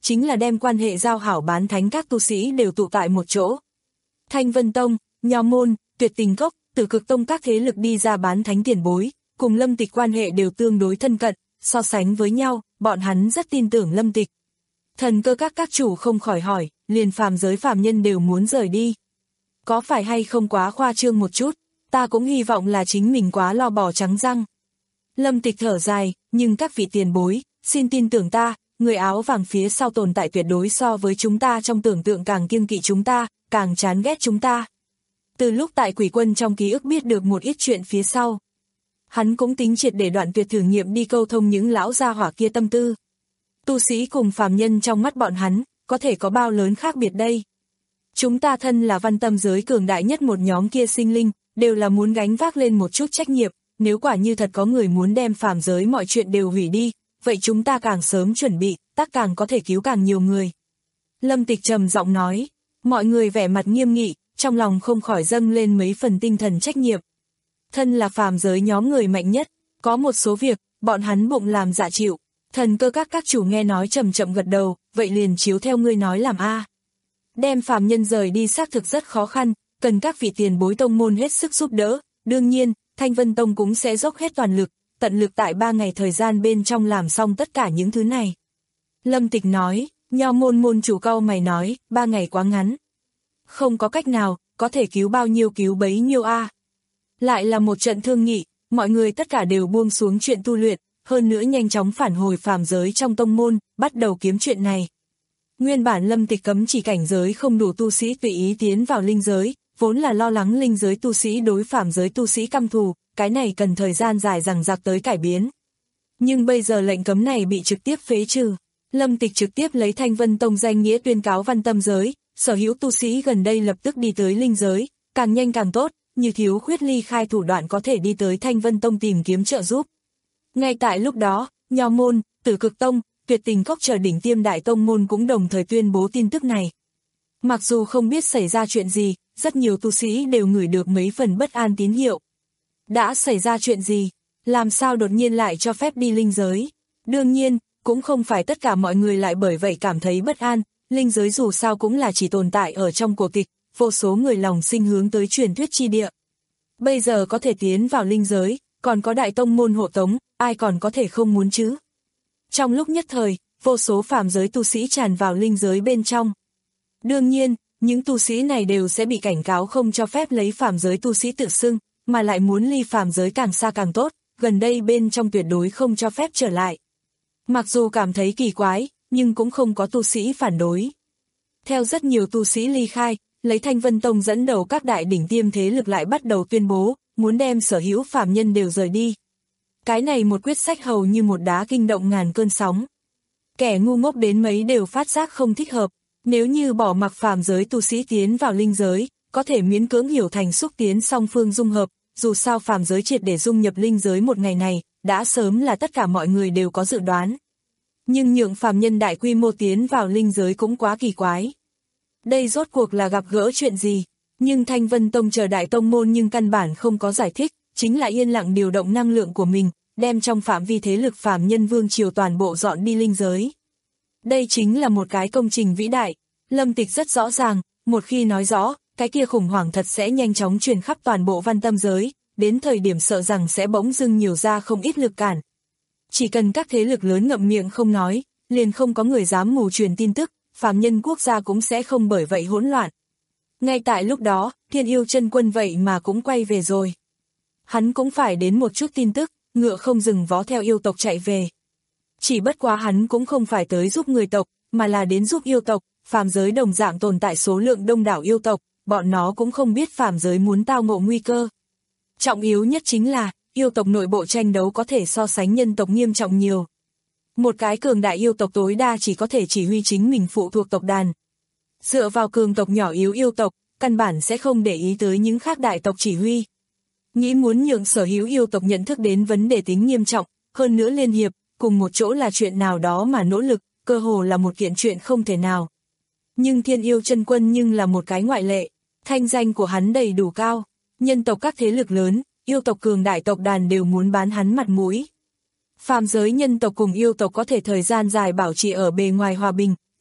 chính là đem quan hệ giao hảo bán thánh các tu sĩ đều tụ tại một chỗ. Thanh Vân Tông, Nho Môn, Tuyệt Tình Cốc, Tử Cực Tông các thế lực đi ra bán thánh tiền bối, cùng Lâm Tịch quan hệ đều tương đối thân cận, so sánh với nhau, bọn hắn rất tin tưởng Lâm Tịch. Thần cơ các các chủ không khỏi hỏi, liền phàm giới phàm nhân đều muốn rời đi. Có phải hay không quá khoa trương một chút, ta cũng hy vọng là chính mình quá lo bò trắng răng. Lâm Tịch thở dài, nhưng các vị tiền bối, xin tin tưởng ta, người áo vàng phía sau tồn tại tuyệt đối so với chúng ta trong tưởng tượng càng kiêng kỵ chúng ta, càng chán ghét chúng ta. Từ lúc tại Quỷ Quân trong ký ức biết được một ít chuyện phía sau, hắn cũng tính triệt để đoạn tuyệt thử nghiệm đi câu thông những lão gia hỏa kia tâm tư. Tu sĩ cùng phàm nhân trong mắt bọn hắn, có thể có bao lớn khác biệt đây. Chúng ta thân là văn tâm giới cường đại nhất một nhóm kia sinh linh, đều là muốn gánh vác lên một chút trách nhiệm, nếu quả như thật có người muốn đem phàm giới mọi chuyện đều hủy đi, vậy chúng ta càng sớm chuẩn bị, tác càng có thể cứu càng nhiều người. Lâm Tịch trầm giọng nói, mọi người vẻ mặt nghiêm nghị, trong lòng không khỏi dâng lên mấy phần tinh thần trách nhiệm. Thân là phàm giới nhóm người mạnh nhất, có một số việc, bọn hắn bụng làm dạ chịu. Thần cơ các các chủ nghe nói chậm chậm gật đầu, vậy liền chiếu theo ngươi nói làm a. Đem phàm nhân rời đi xác thực rất khó khăn, cần các vị tiền bối tông môn hết sức giúp đỡ, đương nhiên, Thanh Vân Tông cũng sẽ dốc hết toàn lực, tận lực tại ba ngày thời gian bên trong làm xong tất cả những thứ này. Lâm Tịch nói, Nho Môn môn chủ cau mày nói, ba ngày quá ngắn. Không có cách nào, có thể cứu bao nhiêu cứu bấy nhiêu a. Lại là một trận thương nghị, mọi người tất cả đều buông xuống chuyện tu luyện, hơn nữa nhanh chóng phản hồi phàm giới trong tông môn, bắt đầu kiếm chuyện này. Nguyên bản Lâm Tịch cấm chỉ cảnh giới không đủ tu sĩ tùy ý tiến vào linh giới, vốn là lo lắng linh giới tu sĩ đối phàm giới tu sĩ căm thù, cái này cần thời gian dài dằng dặc tới cải biến. Nhưng bây giờ lệnh cấm này bị trực tiếp phế trừ, Lâm Tịch trực tiếp lấy Thanh Vân Tông danh nghĩa tuyên cáo văn tâm giới, sở hữu tu sĩ gần đây lập tức đi tới linh giới, càng nhanh càng tốt, như thiếu khuyết ly khai thủ đoạn có thể đi tới Thanh Vân Tông tìm kiếm trợ giúp. Ngay tại lúc đó, Nho Môn, Tử Cực Tông, Tuyệt Tình Cốc chờ đỉnh tiêm đại tông môn cũng đồng thời tuyên bố tin tức này. Mặc dù không biết xảy ra chuyện gì, rất nhiều tu sĩ đều ngửi được mấy phần bất an tín hiệu. Đã xảy ra chuyện gì? Làm sao đột nhiên lại cho phép đi linh giới? Đương nhiên, cũng không phải tất cả mọi người lại bởi vậy cảm thấy bất an, linh giới dù sao cũng là chỉ tồn tại ở trong cổ kịch, vô số người lòng sinh hướng tới truyền thuyết chi địa. Bây giờ có thể tiến vào linh giới, còn có đại tông môn hộ tống, ai còn có thể không muốn chứ? Trong lúc nhất thời, vô số phàm giới tu sĩ tràn vào linh giới bên trong. Đương nhiên, những tu sĩ này đều sẽ bị cảnh cáo không cho phép lấy phàm giới tu sĩ tự xưng, mà lại muốn ly phàm giới càng xa càng tốt, gần đây bên trong tuyệt đối không cho phép trở lại. Mặc dù cảm thấy kỳ quái, nhưng cũng không có tu sĩ phản đối. Theo rất nhiều tu sĩ ly khai, lấy Thanh Vân Tông dẫn đầu các đại đỉnh tiêm thế lực lại bắt đầu tuyên bố, muốn đem sở hữu phàm nhân đều rời đi. Cái này một quyết sách hầu như một đá kinh động ngàn cơn sóng. Kẻ ngu ngốc đến mấy đều phát giác không thích hợp, nếu như bỏ mặc phàm giới tu sĩ tiến vào linh giới, có thể miễn cưỡng hiểu thành xúc tiến song phương dung hợp, dù sao phàm giới triệt để dung nhập linh giới một ngày này, đã sớm là tất cả mọi người đều có dự đoán. Nhưng nhượng phàm nhân đại quy mô tiến vào linh giới cũng quá kỳ quái. Đây rốt cuộc là gặp gỡ chuyện gì? Nhưng Thanh Vân Tông chờ đại tông môn nhưng căn bản không có giải thích, chính là yên lặng điều động năng lượng của mình, đem trong phạm vi thế lực phàm nhân vương triều toàn bộ dọn đi linh giới. Đây chính là một cái công trình vĩ đại, Lâm Tịch rất rõ ràng, một khi nói rõ, cái kia khủng hoảng thật sẽ nhanh chóng truyền khắp toàn bộ văn tâm giới, đến thời điểm sợ rằng sẽ bỗng dưng nhiều ra không ít lực cản. Chỉ cần các thế lực lớn ngậm miệng không nói, liền không có người dám mù truyền tin tức, phàm nhân quốc gia cũng sẽ không bởi vậy hỗn loạn. Ngay tại lúc đó, Thiên Yêu Chân Quân vậy mà cũng quay về rồi. Hắn cũng phải đến một chút tin tức, ngựa không dừng vó theo yêu tộc chạy về. Chỉ bất quá hắn cũng không phải tới giúp người tộc, mà là đến giúp yêu tộc, phàm giới đồng dạng tồn tại số lượng đông đảo yêu tộc, bọn nó cũng không biết phàm giới muốn tao ngộ nguy cơ. Trọng yếu nhất chính là, yêu tộc nội bộ tranh đấu có thể so sánh nhân tộc nghiêm trọng nhiều. Một cái cường đại yêu tộc tối đa chỉ có thể chỉ huy chính mình phụ thuộc tộc đàn. Dựa vào cường tộc nhỏ yếu yêu tộc, căn bản sẽ không để ý tới những khác đại tộc chỉ huy. Nghĩ muốn nhượng sở hữu yêu tộc nhận thức đến vấn đề tính nghiêm trọng, hơn nữa liên hiệp, cùng một chỗ là chuyện nào đó mà nỗ lực, cơ hồ là một kiện chuyện không thể nào. Nhưng Thiên Yêu Chân Quân nhưng là một cái ngoại lệ, thanh danh của hắn đầy đủ cao, nhân tộc các thế lực lớn, yêu tộc cường đại tộc đàn đều muốn bán hắn mặt mũi. Phàm giới nhân tộc cùng yêu tộc có thể thời gian dài bảo trì ở bề ngoài hòa bình,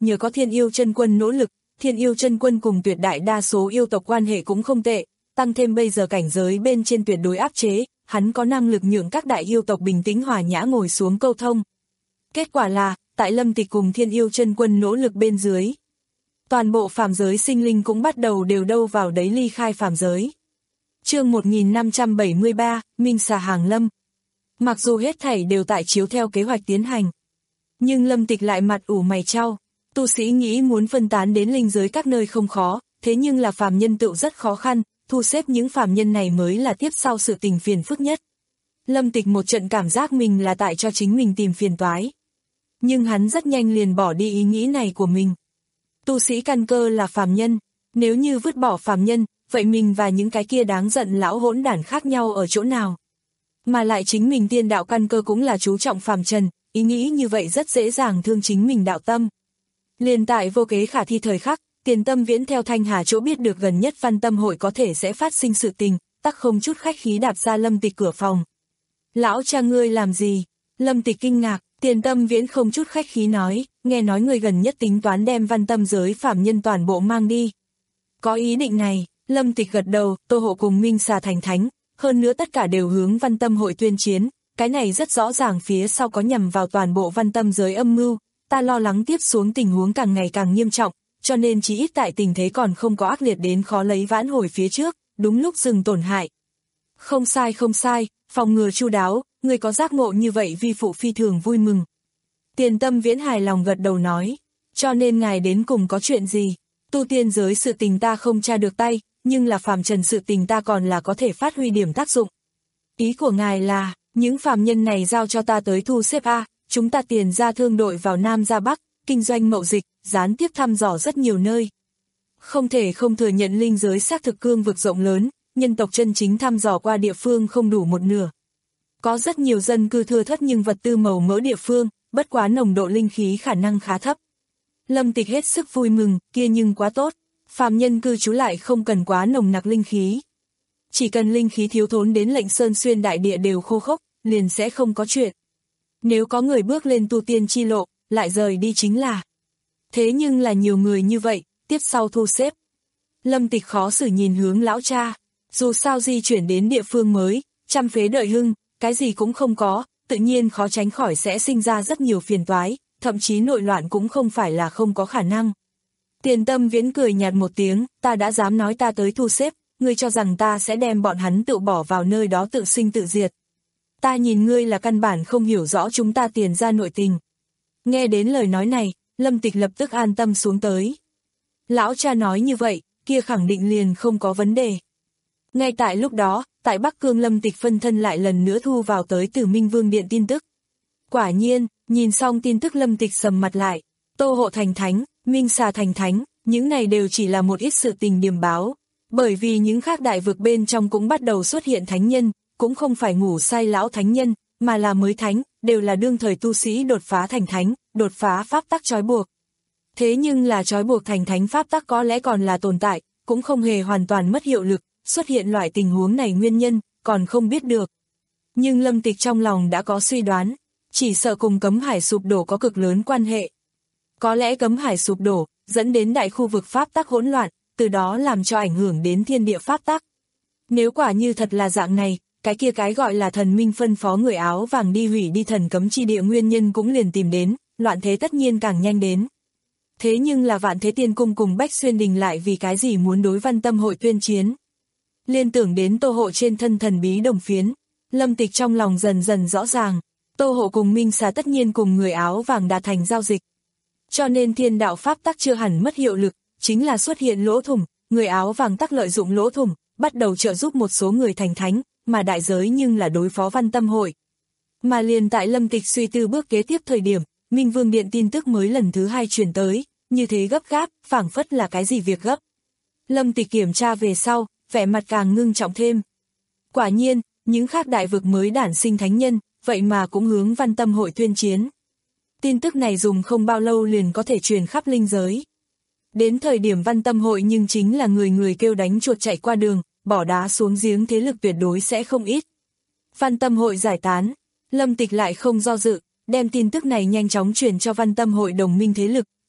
nhờ có Thiên Yêu Chân Quân nỗ lực, Thiên Yêu Chân Quân cùng tuyệt đại đa số yêu tộc quan hệ cũng không tệ, tăng thêm bây giờ cảnh giới bên trên tuyệt đối áp chế, hắn có năng lực nhượng các đại yêu tộc bình tĩnh hòa nhã ngồi xuống câu thông. Kết quả là, tại Lâm Tịch cùng Thiên Yêu Chân Quân nỗ lực bên dưới, toàn bộ phàm giới sinh linh cũng bắt đầu đều đâu vào đấy ly khai phàm giới. Chương một nghìn năm trăm bảy mươi ba, Minh Xà hàng lâm. Mặc dù hết thảy đều tại chiếu theo kế hoạch tiến hành, nhưng Lâm Tịch lại mặt ủ mày chau. Tu sĩ nghĩ muốn phân tán đến linh giới các nơi không khó, thế nhưng là phàm nhân tựu rất khó khăn, thu xếp những phàm nhân này mới là tiếp sau sự tình phiền phức nhất. Lâm Tịch một trận cảm giác mình là tại cho chính mình tìm phiền toái. Nhưng hắn rất nhanh liền bỏ đi ý nghĩ này của mình. Tu sĩ căn cơ là phàm nhân, nếu như vứt bỏ phàm nhân, vậy mình và những cái kia đáng giận lão hỗn đản khác nhau ở chỗ nào? Mà lại chính mình tiên đạo căn cơ cũng là chú trọng phàm trần, ý nghĩ như vậy rất dễ dàng thương chính mình đạo tâm. Liền tại vô kế khả thi thời khắc, Tiền Tâm Viễn theo Thanh Hà chỗ biết được gần nhất Văn Tâm hội có thể sẽ phát sinh sự tình, tắc không chút khách khí đạp ra Lâm Tịch cửa phòng. Lão cha ngươi làm gì? Lâm Tịch kinh ngạc, Tiền Tâm Viễn không chút khách khí nói, nghe nói ngươi gần nhất tính toán đem Văn Tâm giới phàm nhân toàn bộ mang đi. Có ý định này, Lâm Tịch gật đầu, Tô Hộ cùng Minh Xà thành thánh, hơn nữa tất cả đều hướng Văn Tâm hội tuyên chiến, cái này rất rõ ràng phía sau có nhằm vào toàn bộ Văn Tâm giới âm mưu, ta lo lắng tiếp xuống tình huống càng ngày càng nghiêm trọng, cho nên chỉ ít tại tình thế còn không có ác liệt đến khó lấy vãn hồi phía trước, đúng lúc dừng tổn hại. Không sai không sai, phòng ngừa chu đáo, người có giác ngộ như vậy vi phụ phi thường vui mừng. Tiền Tâm Viễn hài lòng gật đầu nói, cho nên ngài đến cùng có chuyện gì? Tu tiên giới sự tình ta không tra được tay, nhưng là phàm trần sự tình ta còn là có thể phát huy điểm tác dụng. Ý của ngài là, những phàm nhân này giao cho ta tới thu xếp A, chúng ta tiền ra thương đội vào Nam ra Bắc, kinh doanh mậu dịch, gián tiếp thăm dò rất nhiều nơi. Không thể không thừa nhận linh giới xác thực cương vực rộng lớn, nhân tộc chân chính thăm dò qua địa phương không đủ một nửa. Có rất nhiều dân cư thưa thớt nhưng vật tư màu mỡ địa phương, bất quá nồng độ linh khí khả năng khá thấp. Lâm Tịch hết sức vui mừng, kia nhưng quá tốt, phàm nhân cư trú lại không cần quá nồng nặc linh khí. Chỉ cần linh khí thiếu thốn đến lệnh sơn xuyên đại địa đều khô khốc, liền sẽ không có chuyện. Nếu có người bước lên tu tiên chi lộ, lại rời đi chính là. Thế nhưng là nhiều người như vậy, tiếp sau thu xếp. Lâm Tịch khó xử nhìn hướng lão cha, dù sao di chuyển đến địa phương mới, trăm phế đợi hưng, cái gì cũng không có, tự nhiên khó tránh khỏi sẽ sinh ra rất nhiều phiền toái, thậm chí nội loạn cũng không phải là không có khả năng. Tiền Tâm Viễn cười nhạt một tiếng, ta đã dám nói ta tới thu xếp, ngươi cho rằng ta sẽ đem bọn hắn tự bỏ vào nơi đó tự sinh tự diệt. Ta nhìn ngươi là căn bản không hiểu rõ chúng ta tiền ra nội tình. Nghe đến lời nói này, Lâm Tịch lập tức an tâm xuống tới. Lão cha nói như vậy, kia khẳng định liền không có vấn đề. Ngay tại lúc đó, tại Bắc Cương Lâm Tịch phân thân lại lần nữa thu vào tới từ Minh Vương Điện tin tức. Quả nhiên, nhìn xong tin tức Lâm Tịch sầm mặt lại, Tô Hộ thành thánh, Minh Xà thành thánh, những này đều chỉ là một ít sự tình điềm báo, bởi vì những khác đại vực bên trong cũng bắt đầu xuất hiện thánh nhân, cũng không phải ngủ say lão thánh nhân, mà là mới thánh, đều là đương thời tu sĩ đột phá thành thánh, đột phá pháp tắc trói buộc. Thế nhưng là trói buộc thành thánh pháp tắc có lẽ còn là tồn tại, cũng không hề hoàn toàn mất hiệu lực, xuất hiện loại tình huống này nguyên nhân, còn không biết được. Nhưng Lâm Tịch trong lòng đã có suy đoán, chỉ sợ cùng cấm hải sụp đổ có cực lớn quan hệ. Có lẽ cấm hải sụp đổ, dẫn đến đại khu vực pháp tắc hỗn loạn, từ đó làm cho ảnh hưởng đến thiên địa pháp tắc. Nếu quả như thật là dạng này, cái kia cái gọi là thần minh phân phó người áo vàng đi hủy đi thần cấm chi địa nguyên nhân cũng liền tìm đến, loạn thế tất nhiên càng nhanh đến. Thế nhưng là Vạn Thế Tiên Cung cùng Bách Xuyên Đình lại vì cái gì muốn đối Văn Tâm hội tuyên chiến? Liên tưởng đến Tô Hộ trên thân thần bí đồng phiến, Lâm Tịch trong lòng dần dần rõ ràng, Tô Hộ cùng Minh Xà tất nhiên cùng người áo vàng đạt thành giao dịch. Cho nên thiên đạo pháp tắc chưa hẳn mất hiệu lực, chính là xuất hiện lỗ thủng, người áo vàng tắc lợi dụng lỗ thủng, bắt đầu trợ giúp một số người thành thánh, mà đại giới nhưng là đối phó Văn Tâm hội. Mà liền tại Lâm Tịch suy tư bước kế tiếp thời điểm, Minh Vương Điện tin tức mới lần thứ hai truyền tới, như thế gấp gáp, phảng phất là cái gì việc gấp. Lâm Tịch kiểm tra về sau, vẻ mặt càng ngưng trọng thêm. Quả nhiên, những khác đại vực mới đản sinh thánh nhân, vậy mà cũng hướng Văn Tâm hội tuyên chiến. Tin tức này dùng không bao lâu liền có thể truyền khắp linh giới. Đến thời điểm Văn Tâm hội nhưng chính là người người kêu đánh chuột chạy qua đường, bỏ đá xuống giếng thế lực tuyệt đối sẽ không ít. Văn Tâm hội giải tán, Lâm Tịch lại không do dự, đem tin tức này nhanh chóng truyền cho Văn Tâm hội đồng minh thế lực,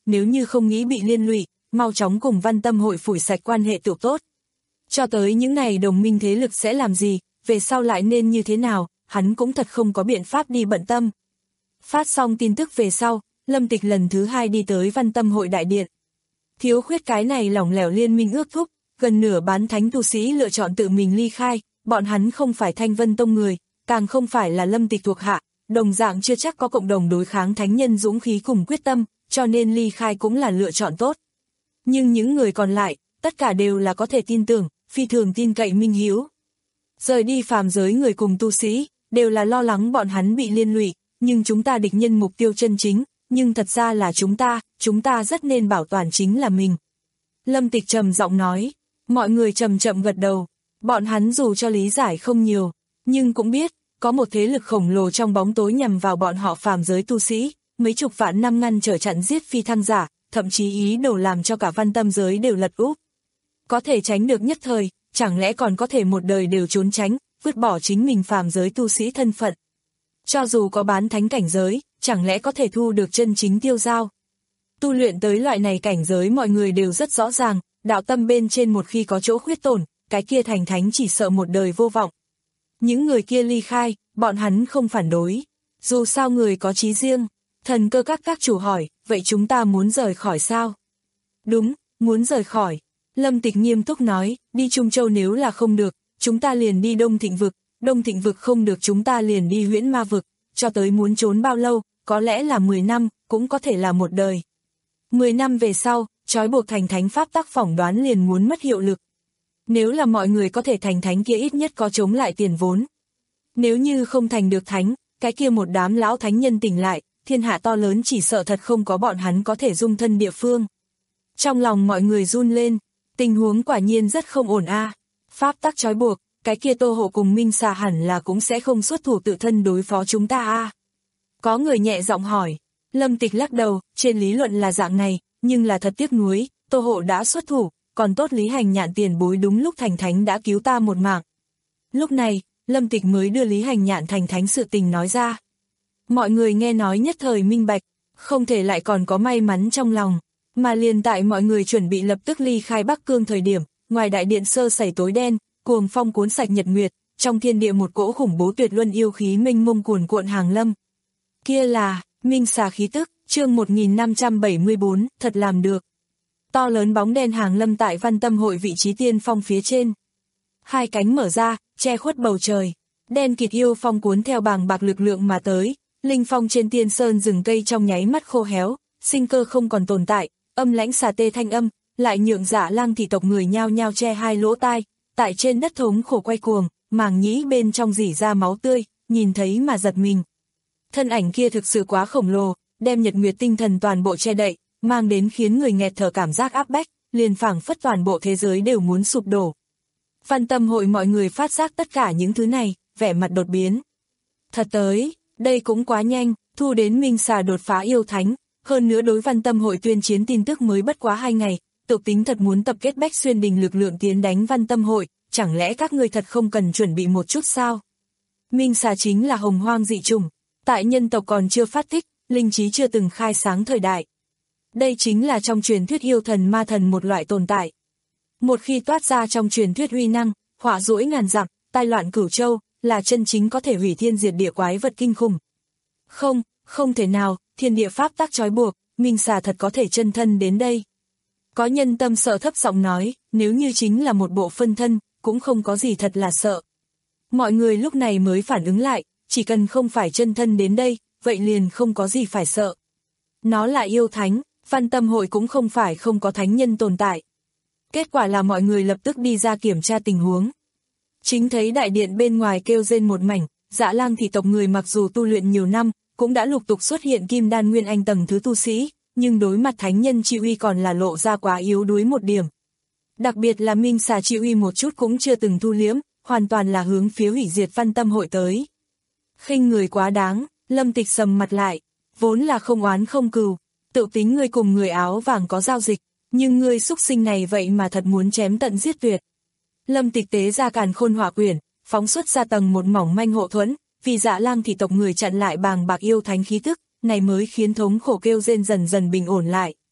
nếu như không nghĩ bị liên lụy, mau chóng cùng Văn Tâm hội phủi sạch quan hệ tựu tốt. Cho tới những ngày đồng minh thế lực sẽ làm gì, về sau lại nên như thế nào, hắn cũng thật không có biện pháp đi bận tâm. Phát xong tin tức về sau, Lâm Tịch lần thứ hai đi tới Văn Tâm hội đại điện. Thiếu khuyết cái này lỏng lẻo liên minh ước thúc, gần nửa bán thánh tu sĩ lựa chọn tự mình ly khai, bọn hắn không phải Thanh Vân Tông người, càng không phải là Lâm Tịch thuộc hạ, đồng dạng chưa chắc có cộng đồng đối kháng thánh nhân dũng khí cùng quyết tâm, cho nên ly khai cũng là lựa chọn tốt. Nhưng những người còn lại, tất cả đều là có thể tin tưởng, phi thường tin cậy minh hiếu. Rời đi phàm giới người cùng tu sĩ, đều là lo lắng bọn hắn bị liên lụy, nhưng chúng ta địch nhân mục tiêu chân chính, nhưng thật ra là chúng ta, chúng ta rất nên bảo toàn chính là mình. Lâm Tịch trầm giọng nói, mọi người chậm chậm gật đầu, bọn hắn dù cho lý giải không nhiều, nhưng cũng biết, có một thế lực khổng lồ trong bóng tối nhằm vào bọn họ phàm giới tu sĩ, mấy chục vạn năm ngăn trở chặn giết phi thăng giả, thậm chí ý đồ làm cho cả Văn Tâm giới đều lật úp. Có thể tránh được nhất thời, chẳng lẽ còn có thể một đời đều trốn tránh, vứt bỏ chính mình phàm giới tu sĩ thân phận. Cho dù có bán thánh cảnh giới, chẳng lẽ có thể thu được chân chính tiêu giao. Tu luyện tới loại này cảnh giới mọi người đều rất rõ ràng, đạo tâm bên trên một khi có chỗ khuyết tổn, cái kia thành thánh chỉ sợ một đời vô vọng. Những người kia ly khai, bọn hắn không phản đối. Dù sao người có chí riêng, Thần Cơ các các chủ hỏi, vậy chúng ta muốn rời khỏi sao? Đúng, muốn rời khỏi. Lâm Tịch nghiêm túc nói, đi Trung Châu nếu là không được, chúng ta liền đi Đông Thịnh Vực, Đông Thịnh Vực không được chúng ta liền đi Huyễn Ma Vực, cho tới muốn trốn bao lâu, có lẽ là mười năm, cũng có thể là một đời. mười năm về sau, trói buộc thành thánh pháp tắc phỏng đoán liền muốn mất hiệu lực. Nếu là mọi người có thể thành thánh kia ít nhất có chống lại tiền vốn. Nếu như không thành được thánh, cái kia một đám lão thánh nhân tỉnh lại, thiên hạ to lớn chỉ sợ thật không có bọn hắn có thể dung thân địa phương. Trong lòng mọi người run lên, tình huống quả nhiên rất không ổn a. Pháp tắc trói buộc, cái kia Tô Hộ cùng Minh Xà hẳn là cũng sẽ không xuất thủ tự thân đối phó chúng ta a. Có người nhẹ giọng hỏi, Lâm Tịch lắc đầu, trên lý luận là dạng này, nhưng là thật tiếc nuối, Tô Hộ đã xuất thủ, còn tốt Lý Hành Nhạn tiền bối đúng lúc thành thánh đã cứu ta một mạng. Lúc này, Lâm Tịch mới đưa Lý Hành Nhạn thành thánh sự tình nói ra. Mọi người nghe nói nhất thời minh bạch, không thể lại còn có may mắn trong lòng, mà liền tại mọi người chuẩn bị lập tức ly khai Bắc Cương thời điểm, ngoài đại điện sơ sẩy tối đen, cuồng phong cuốn sạch nhật nguyệt, trong thiên địa một cỗ khủng bố tuyệt luân yêu khí mênh mông cuồn cuộn hàng lâm. Kia là, Minh Xà khí tức, chương một nghìn năm trăm bảy mươi bốn, thật làm được. To lớn bóng đen hàng lâm tại Văn Tâm hội vị trí tiên phong phía trên. Hai cánh mở ra, che khuất bầu trời, đen kịt yêu phong cuốn theo bàng bạc lực lượng mà tới, linh phong trên tiên sơn rừng cây trong nháy mắt khô héo, sinh cơ không còn tồn tại, âm lãnh xà tê thanh âm, lại nhượng Dạ Lang thị tộc người nhao nhao che hai lỗ tai, tại trên đất thống khổ quay cuồng, màng nhĩ bên trong rỉ ra máu tươi, nhìn thấy mà giật mình. Thân ảnh kia thực sự quá khổng lồ, đem nhật nguyệt tinh thần toàn bộ che đậy, mang đến khiến người nghẹt thở cảm giác áp bách, liền phảng phất toàn bộ thế giới đều muốn sụp đổ. Văn Tâm hội mọi người phát giác tất cả những thứ này, vẻ mặt đột biến. Thật tới, đây cũng quá nhanh, thu đến Minh Xà đột phá yêu thánh, hơn nữa đối Văn Tâm hội tuyên chiến tin tức mới bất quá hai ngày, tự tính thật muốn tập kết Bách Xuyên Đình lực lượng tiến đánh Văn Tâm hội, chẳng lẽ các ngươi thật không cần chuẩn bị một chút sao? Minh Xà chính là hồng hoang dị chủng, tại nhân tộc còn chưa phát tích, linh trí chưa từng khai sáng thời đại. Đây chính là trong truyền thuyết yêu thần ma thần một loại tồn tại. Một khi toát ra trong truyền thuyết uy năng, hỏa dỗi ngàn dặm, tai loạn cửu châu, là chân chính có thể hủy thiên diệt địa quái vật kinh khủng. Không, không thể nào, thiên địa pháp tắc trói buộc, Minh Xà thật có thể chân thân đến đây. Có nhân tâm sợ thấp giọng nói, nếu như chính là một bộ phân thân, cũng không có gì thật là sợ. Mọi người lúc này mới phản ứng lại, chỉ cần không phải chân thân đến đây, vậy liền không có gì phải sợ. Nó là yêu thánh, Văn Tâm hội cũng không phải không có thánh nhân tồn tại. Kết quả là mọi người lập tức đi ra kiểm tra tình huống. Chính thấy đại điện bên ngoài kêu rên một mảnh, Dạ Lang thị tộc người mặc dù tu luyện nhiều năm, cũng đã lục tục xuất hiện kim đan nguyên anh tầng thứ tu sĩ, nhưng đối mặt thánh nhân chi uy còn là lộ ra quá yếu đuối một điểm. Đặc biệt là Minh Xà chi uy một chút cũng chưa từng thu liếm, hoàn toàn là hướng phía hủy diệt Văn Tâm hội tới. Khinh người quá đáng, Lâm Tịch sầm mặt lại, vốn là không oán không cừu, tự tính ngươi cùng người áo vàng có giao dịch, nhưng ngươi xúc sinh này vậy mà thật muốn chém tận giết tuyệt. Lâm Tịch tế ra càn khôn hỏa quyển, phóng xuất ra tầng một mỏng manh hộ thuẫn, vì Dạ Lang thị tộc người chặn lại bàng bạc yêu thánh khí tức, này mới khiến thống khổ kêu rên dần dần bình ổn lại.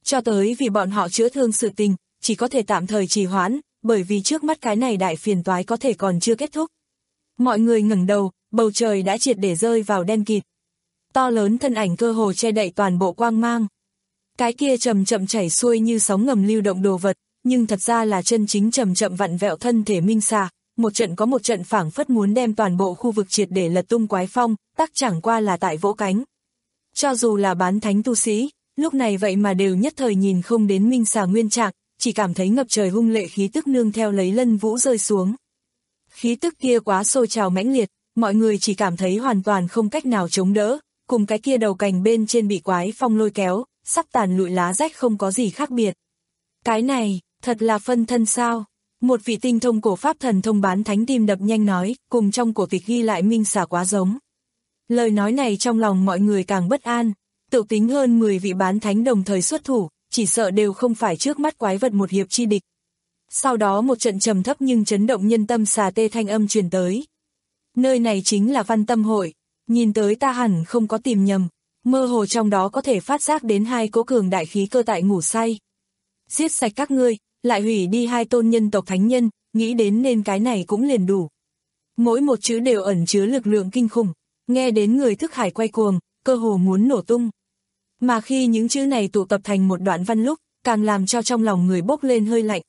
Cho tới vì bọn họ chữa thương sự tình, chỉ có thể tạm thời trì hoãn, bởi vì trước mắt cái này đại phiền toái có thể còn chưa kết thúc. Mọi người ngẩng đầu, bầu trời đã triệt để rơi vào đen kịt. To lớn thân ảnh cơ hồ che đậy toàn bộ quang mang. Cái kia chậm chậm chảy xuôi như sóng ngầm lưu động đồ vật, nhưng thật ra là chân chính chậm chậm vặn vẹo thân thể minh xà, một trận có một trận phảng phất muốn đem toàn bộ khu vực triệt để lật tung quái phong, tắc chẳng qua là tại vỗ cánh. Cho dù là bán thánh tu sĩ, lúc này vậy mà đều nhất thời nhìn không đến minh xà nguyên trạng, chỉ cảm thấy ngập trời hung lệ khí tức nương theo lấy lân vũ rơi xuống. Khí tức kia quá sôi trào mãnh liệt, mọi người chỉ cảm thấy hoàn toàn không cách nào chống đỡ, cùng cái kia đầu cành bên trên bị quái phong lôi kéo, sắp tàn lụi lá rách không có gì khác biệt. Cái này, thật là phân thân sao? Một vị tinh thông cổ pháp thần thông bán thánh tim đập nhanh nói, cùng trong cổ tịch ghi lại minh xà quá giống. Lời nói này trong lòng mọi người càng bất an, tự tính hơn mười vị bán thánh đồng thời xuất thủ, chỉ sợ đều không phải trước mắt quái vật một hiệp chi địch. Sau đó một trận trầm thấp nhưng chấn động nhân tâm xà tê thanh âm truyền tới. Nơi này chính là Văn Tâm hội, nhìn tới ta hẳn không có tìm nhầm, mơ hồ trong đó có thể phát giác đến hai cỗ cường đại khí cơ tại ngủ say. Giết sạch các ngươi, lại hủy đi hai tôn nhân tộc thánh nhân, nghĩ đến nên cái này cũng liền đủ. Mỗi một chữ đều ẩn chứa lực lượng kinh khủng, nghe đến người thức hải quay cuồng, cơ hồ muốn nổ tung. Mà khi những chữ này tụ tập thành một đoạn văn lúc, càng làm cho trong lòng người bốc lên hơi lạnh.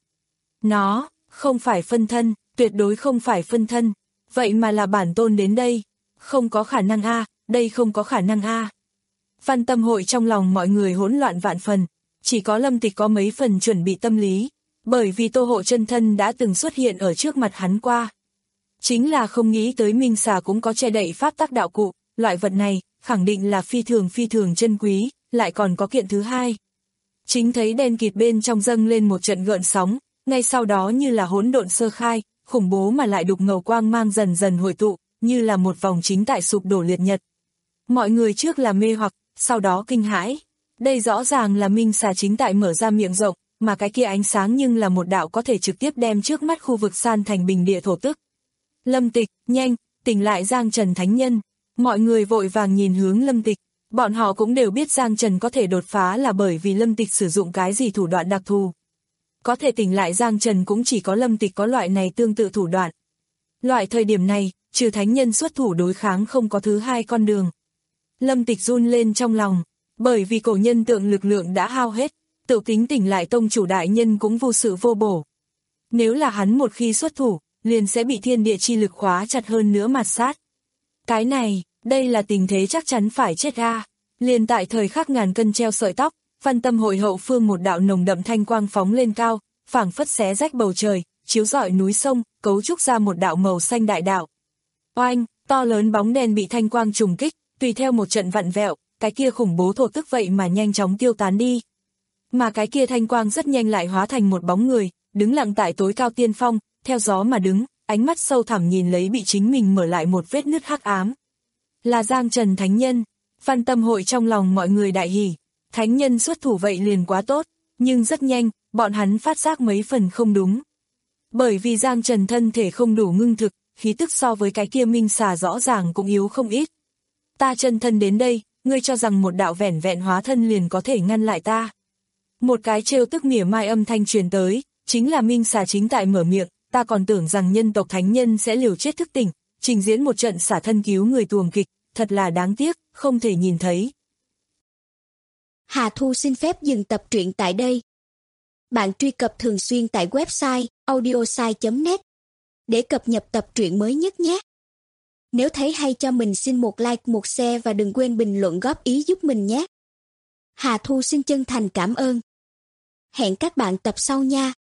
Nó, không phải phân thân, tuyệt đối không phải phân thân, vậy mà là bản tôn đến đây. Không có khả năng a, đây không có khả năng a. Văn Tâm hội trong lòng mọi người hỗn loạn vạn phần, chỉ có Lâm Tịch có mấy phần chuẩn bị tâm lý, bởi vì Tô Hộ chân thân đã từng xuất hiện ở trước mặt hắn qua. Chính là không nghĩ tới minh xà cũng có che đậy pháp tắc đạo cụ, loại vật này, khẳng định là phi thường phi thường chân quý, lại còn có kiện thứ hai. Chính thấy đen kịt bên trong dâng lên một trận gợn sóng, ngay sau đó như là hỗn độn sơ khai, khủng bố mà lại đục ngầu quang mang dần dần hội tụ, như là một vòng chính tại sụp đổ liệt nhật. Mọi người trước là mê hoặc, sau đó kinh hãi. Đây rõ ràng là minh xà chính tại mở ra miệng rộng, mà cái kia ánh sáng nhưng là một đạo có thể trực tiếp đem trước mắt khu vực san thành bình địa thổ tức. Lâm Tịch, nhanh, tỉnh lại Giang Trần Thánh Nhân. Mọi người vội vàng nhìn hướng Lâm Tịch, bọn họ cũng đều biết Giang Trần có thể đột phá là bởi vì Lâm Tịch sử dụng cái gì thủ đoạn đặc thù. Có thể tỉnh lại Giang Trần cũng chỉ có Lâm Tịch có loại này tương tự thủ đoạn. Loại thời điểm này, trừ thánh nhân xuất thủ đối kháng không có thứ hai con đường. Lâm Tịch run lên trong lòng, bởi vì cổ nhân tượng lực lượng đã hao hết, tự tính tỉnh lại tông chủ đại nhân cũng vô sự vô bổ. Nếu là hắn một khi xuất thủ, liền sẽ bị thiên địa chi lực khóa chặt hơn nữa mạt sát. Cái này, đây là tình thế chắc chắn phải chết ra. Liền tại thời khắc ngàn cân treo sợi tóc, Văn Tâm hội hậu phương một đạo nồng đậm thanh quang phóng lên cao, phảng phất xé rách bầu trời, chiếu rọi núi sông, cấu trúc ra một đạo màu xanh đại đạo. Oanh, to lớn bóng đen bị thanh quang trùng kích, tùy theo một trận vặn vẹo, cái kia khủng bố thổ tức vậy mà nhanh chóng tiêu tán đi. Mà cái kia thanh quang rất nhanh lại hóa thành một bóng người, đứng lặng tại tối cao tiên phong, theo gió mà đứng, ánh mắt sâu thẳm nhìn lấy bị chính mình mở lại một vết nứt hắc ám. Là Giang Trần Thánh Nhân. Văn Tâm hội trong lòng mọi người đại hỉ, Thánh Nhân xuất thủ vậy liền quá tốt, nhưng rất nhanh, bọn hắn phát giác mấy phần không đúng. Bởi vì Giang Trần thân thể không đủ ngưng thực, khí tức so với cái kia minh xà rõ ràng cũng yếu không ít. Ta chân thân đến đây, ngươi cho rằng một đạo vẻn vẹn hóa thân liền có thể ngăn lại ta. Một cái trêu tức mỉa mai âm thanh truyền tới, chính là minh xà chính tại mở miệng, ta còn tưởng rằng nhân tộc thánh nhân sẽ liều chết thức tỉnh, trình diễn một trận xả thân cứu người tuồng kịch, thật là đáng tiếc, không thể nhìn thấy. Hà Thu xin phép dừng tập truyện tại đây. Bạn truy cập thường xuyên tại website audiosai chấm net để cập nhật tập truyện mới nhất nhé. Nếu thấy hay cho mình xin một like, một share và đừng quên bình luận góp ý giúp mình nhé. Hà Thu xin chân thành cảm ơn. Hẹn các bạn tập sau nha.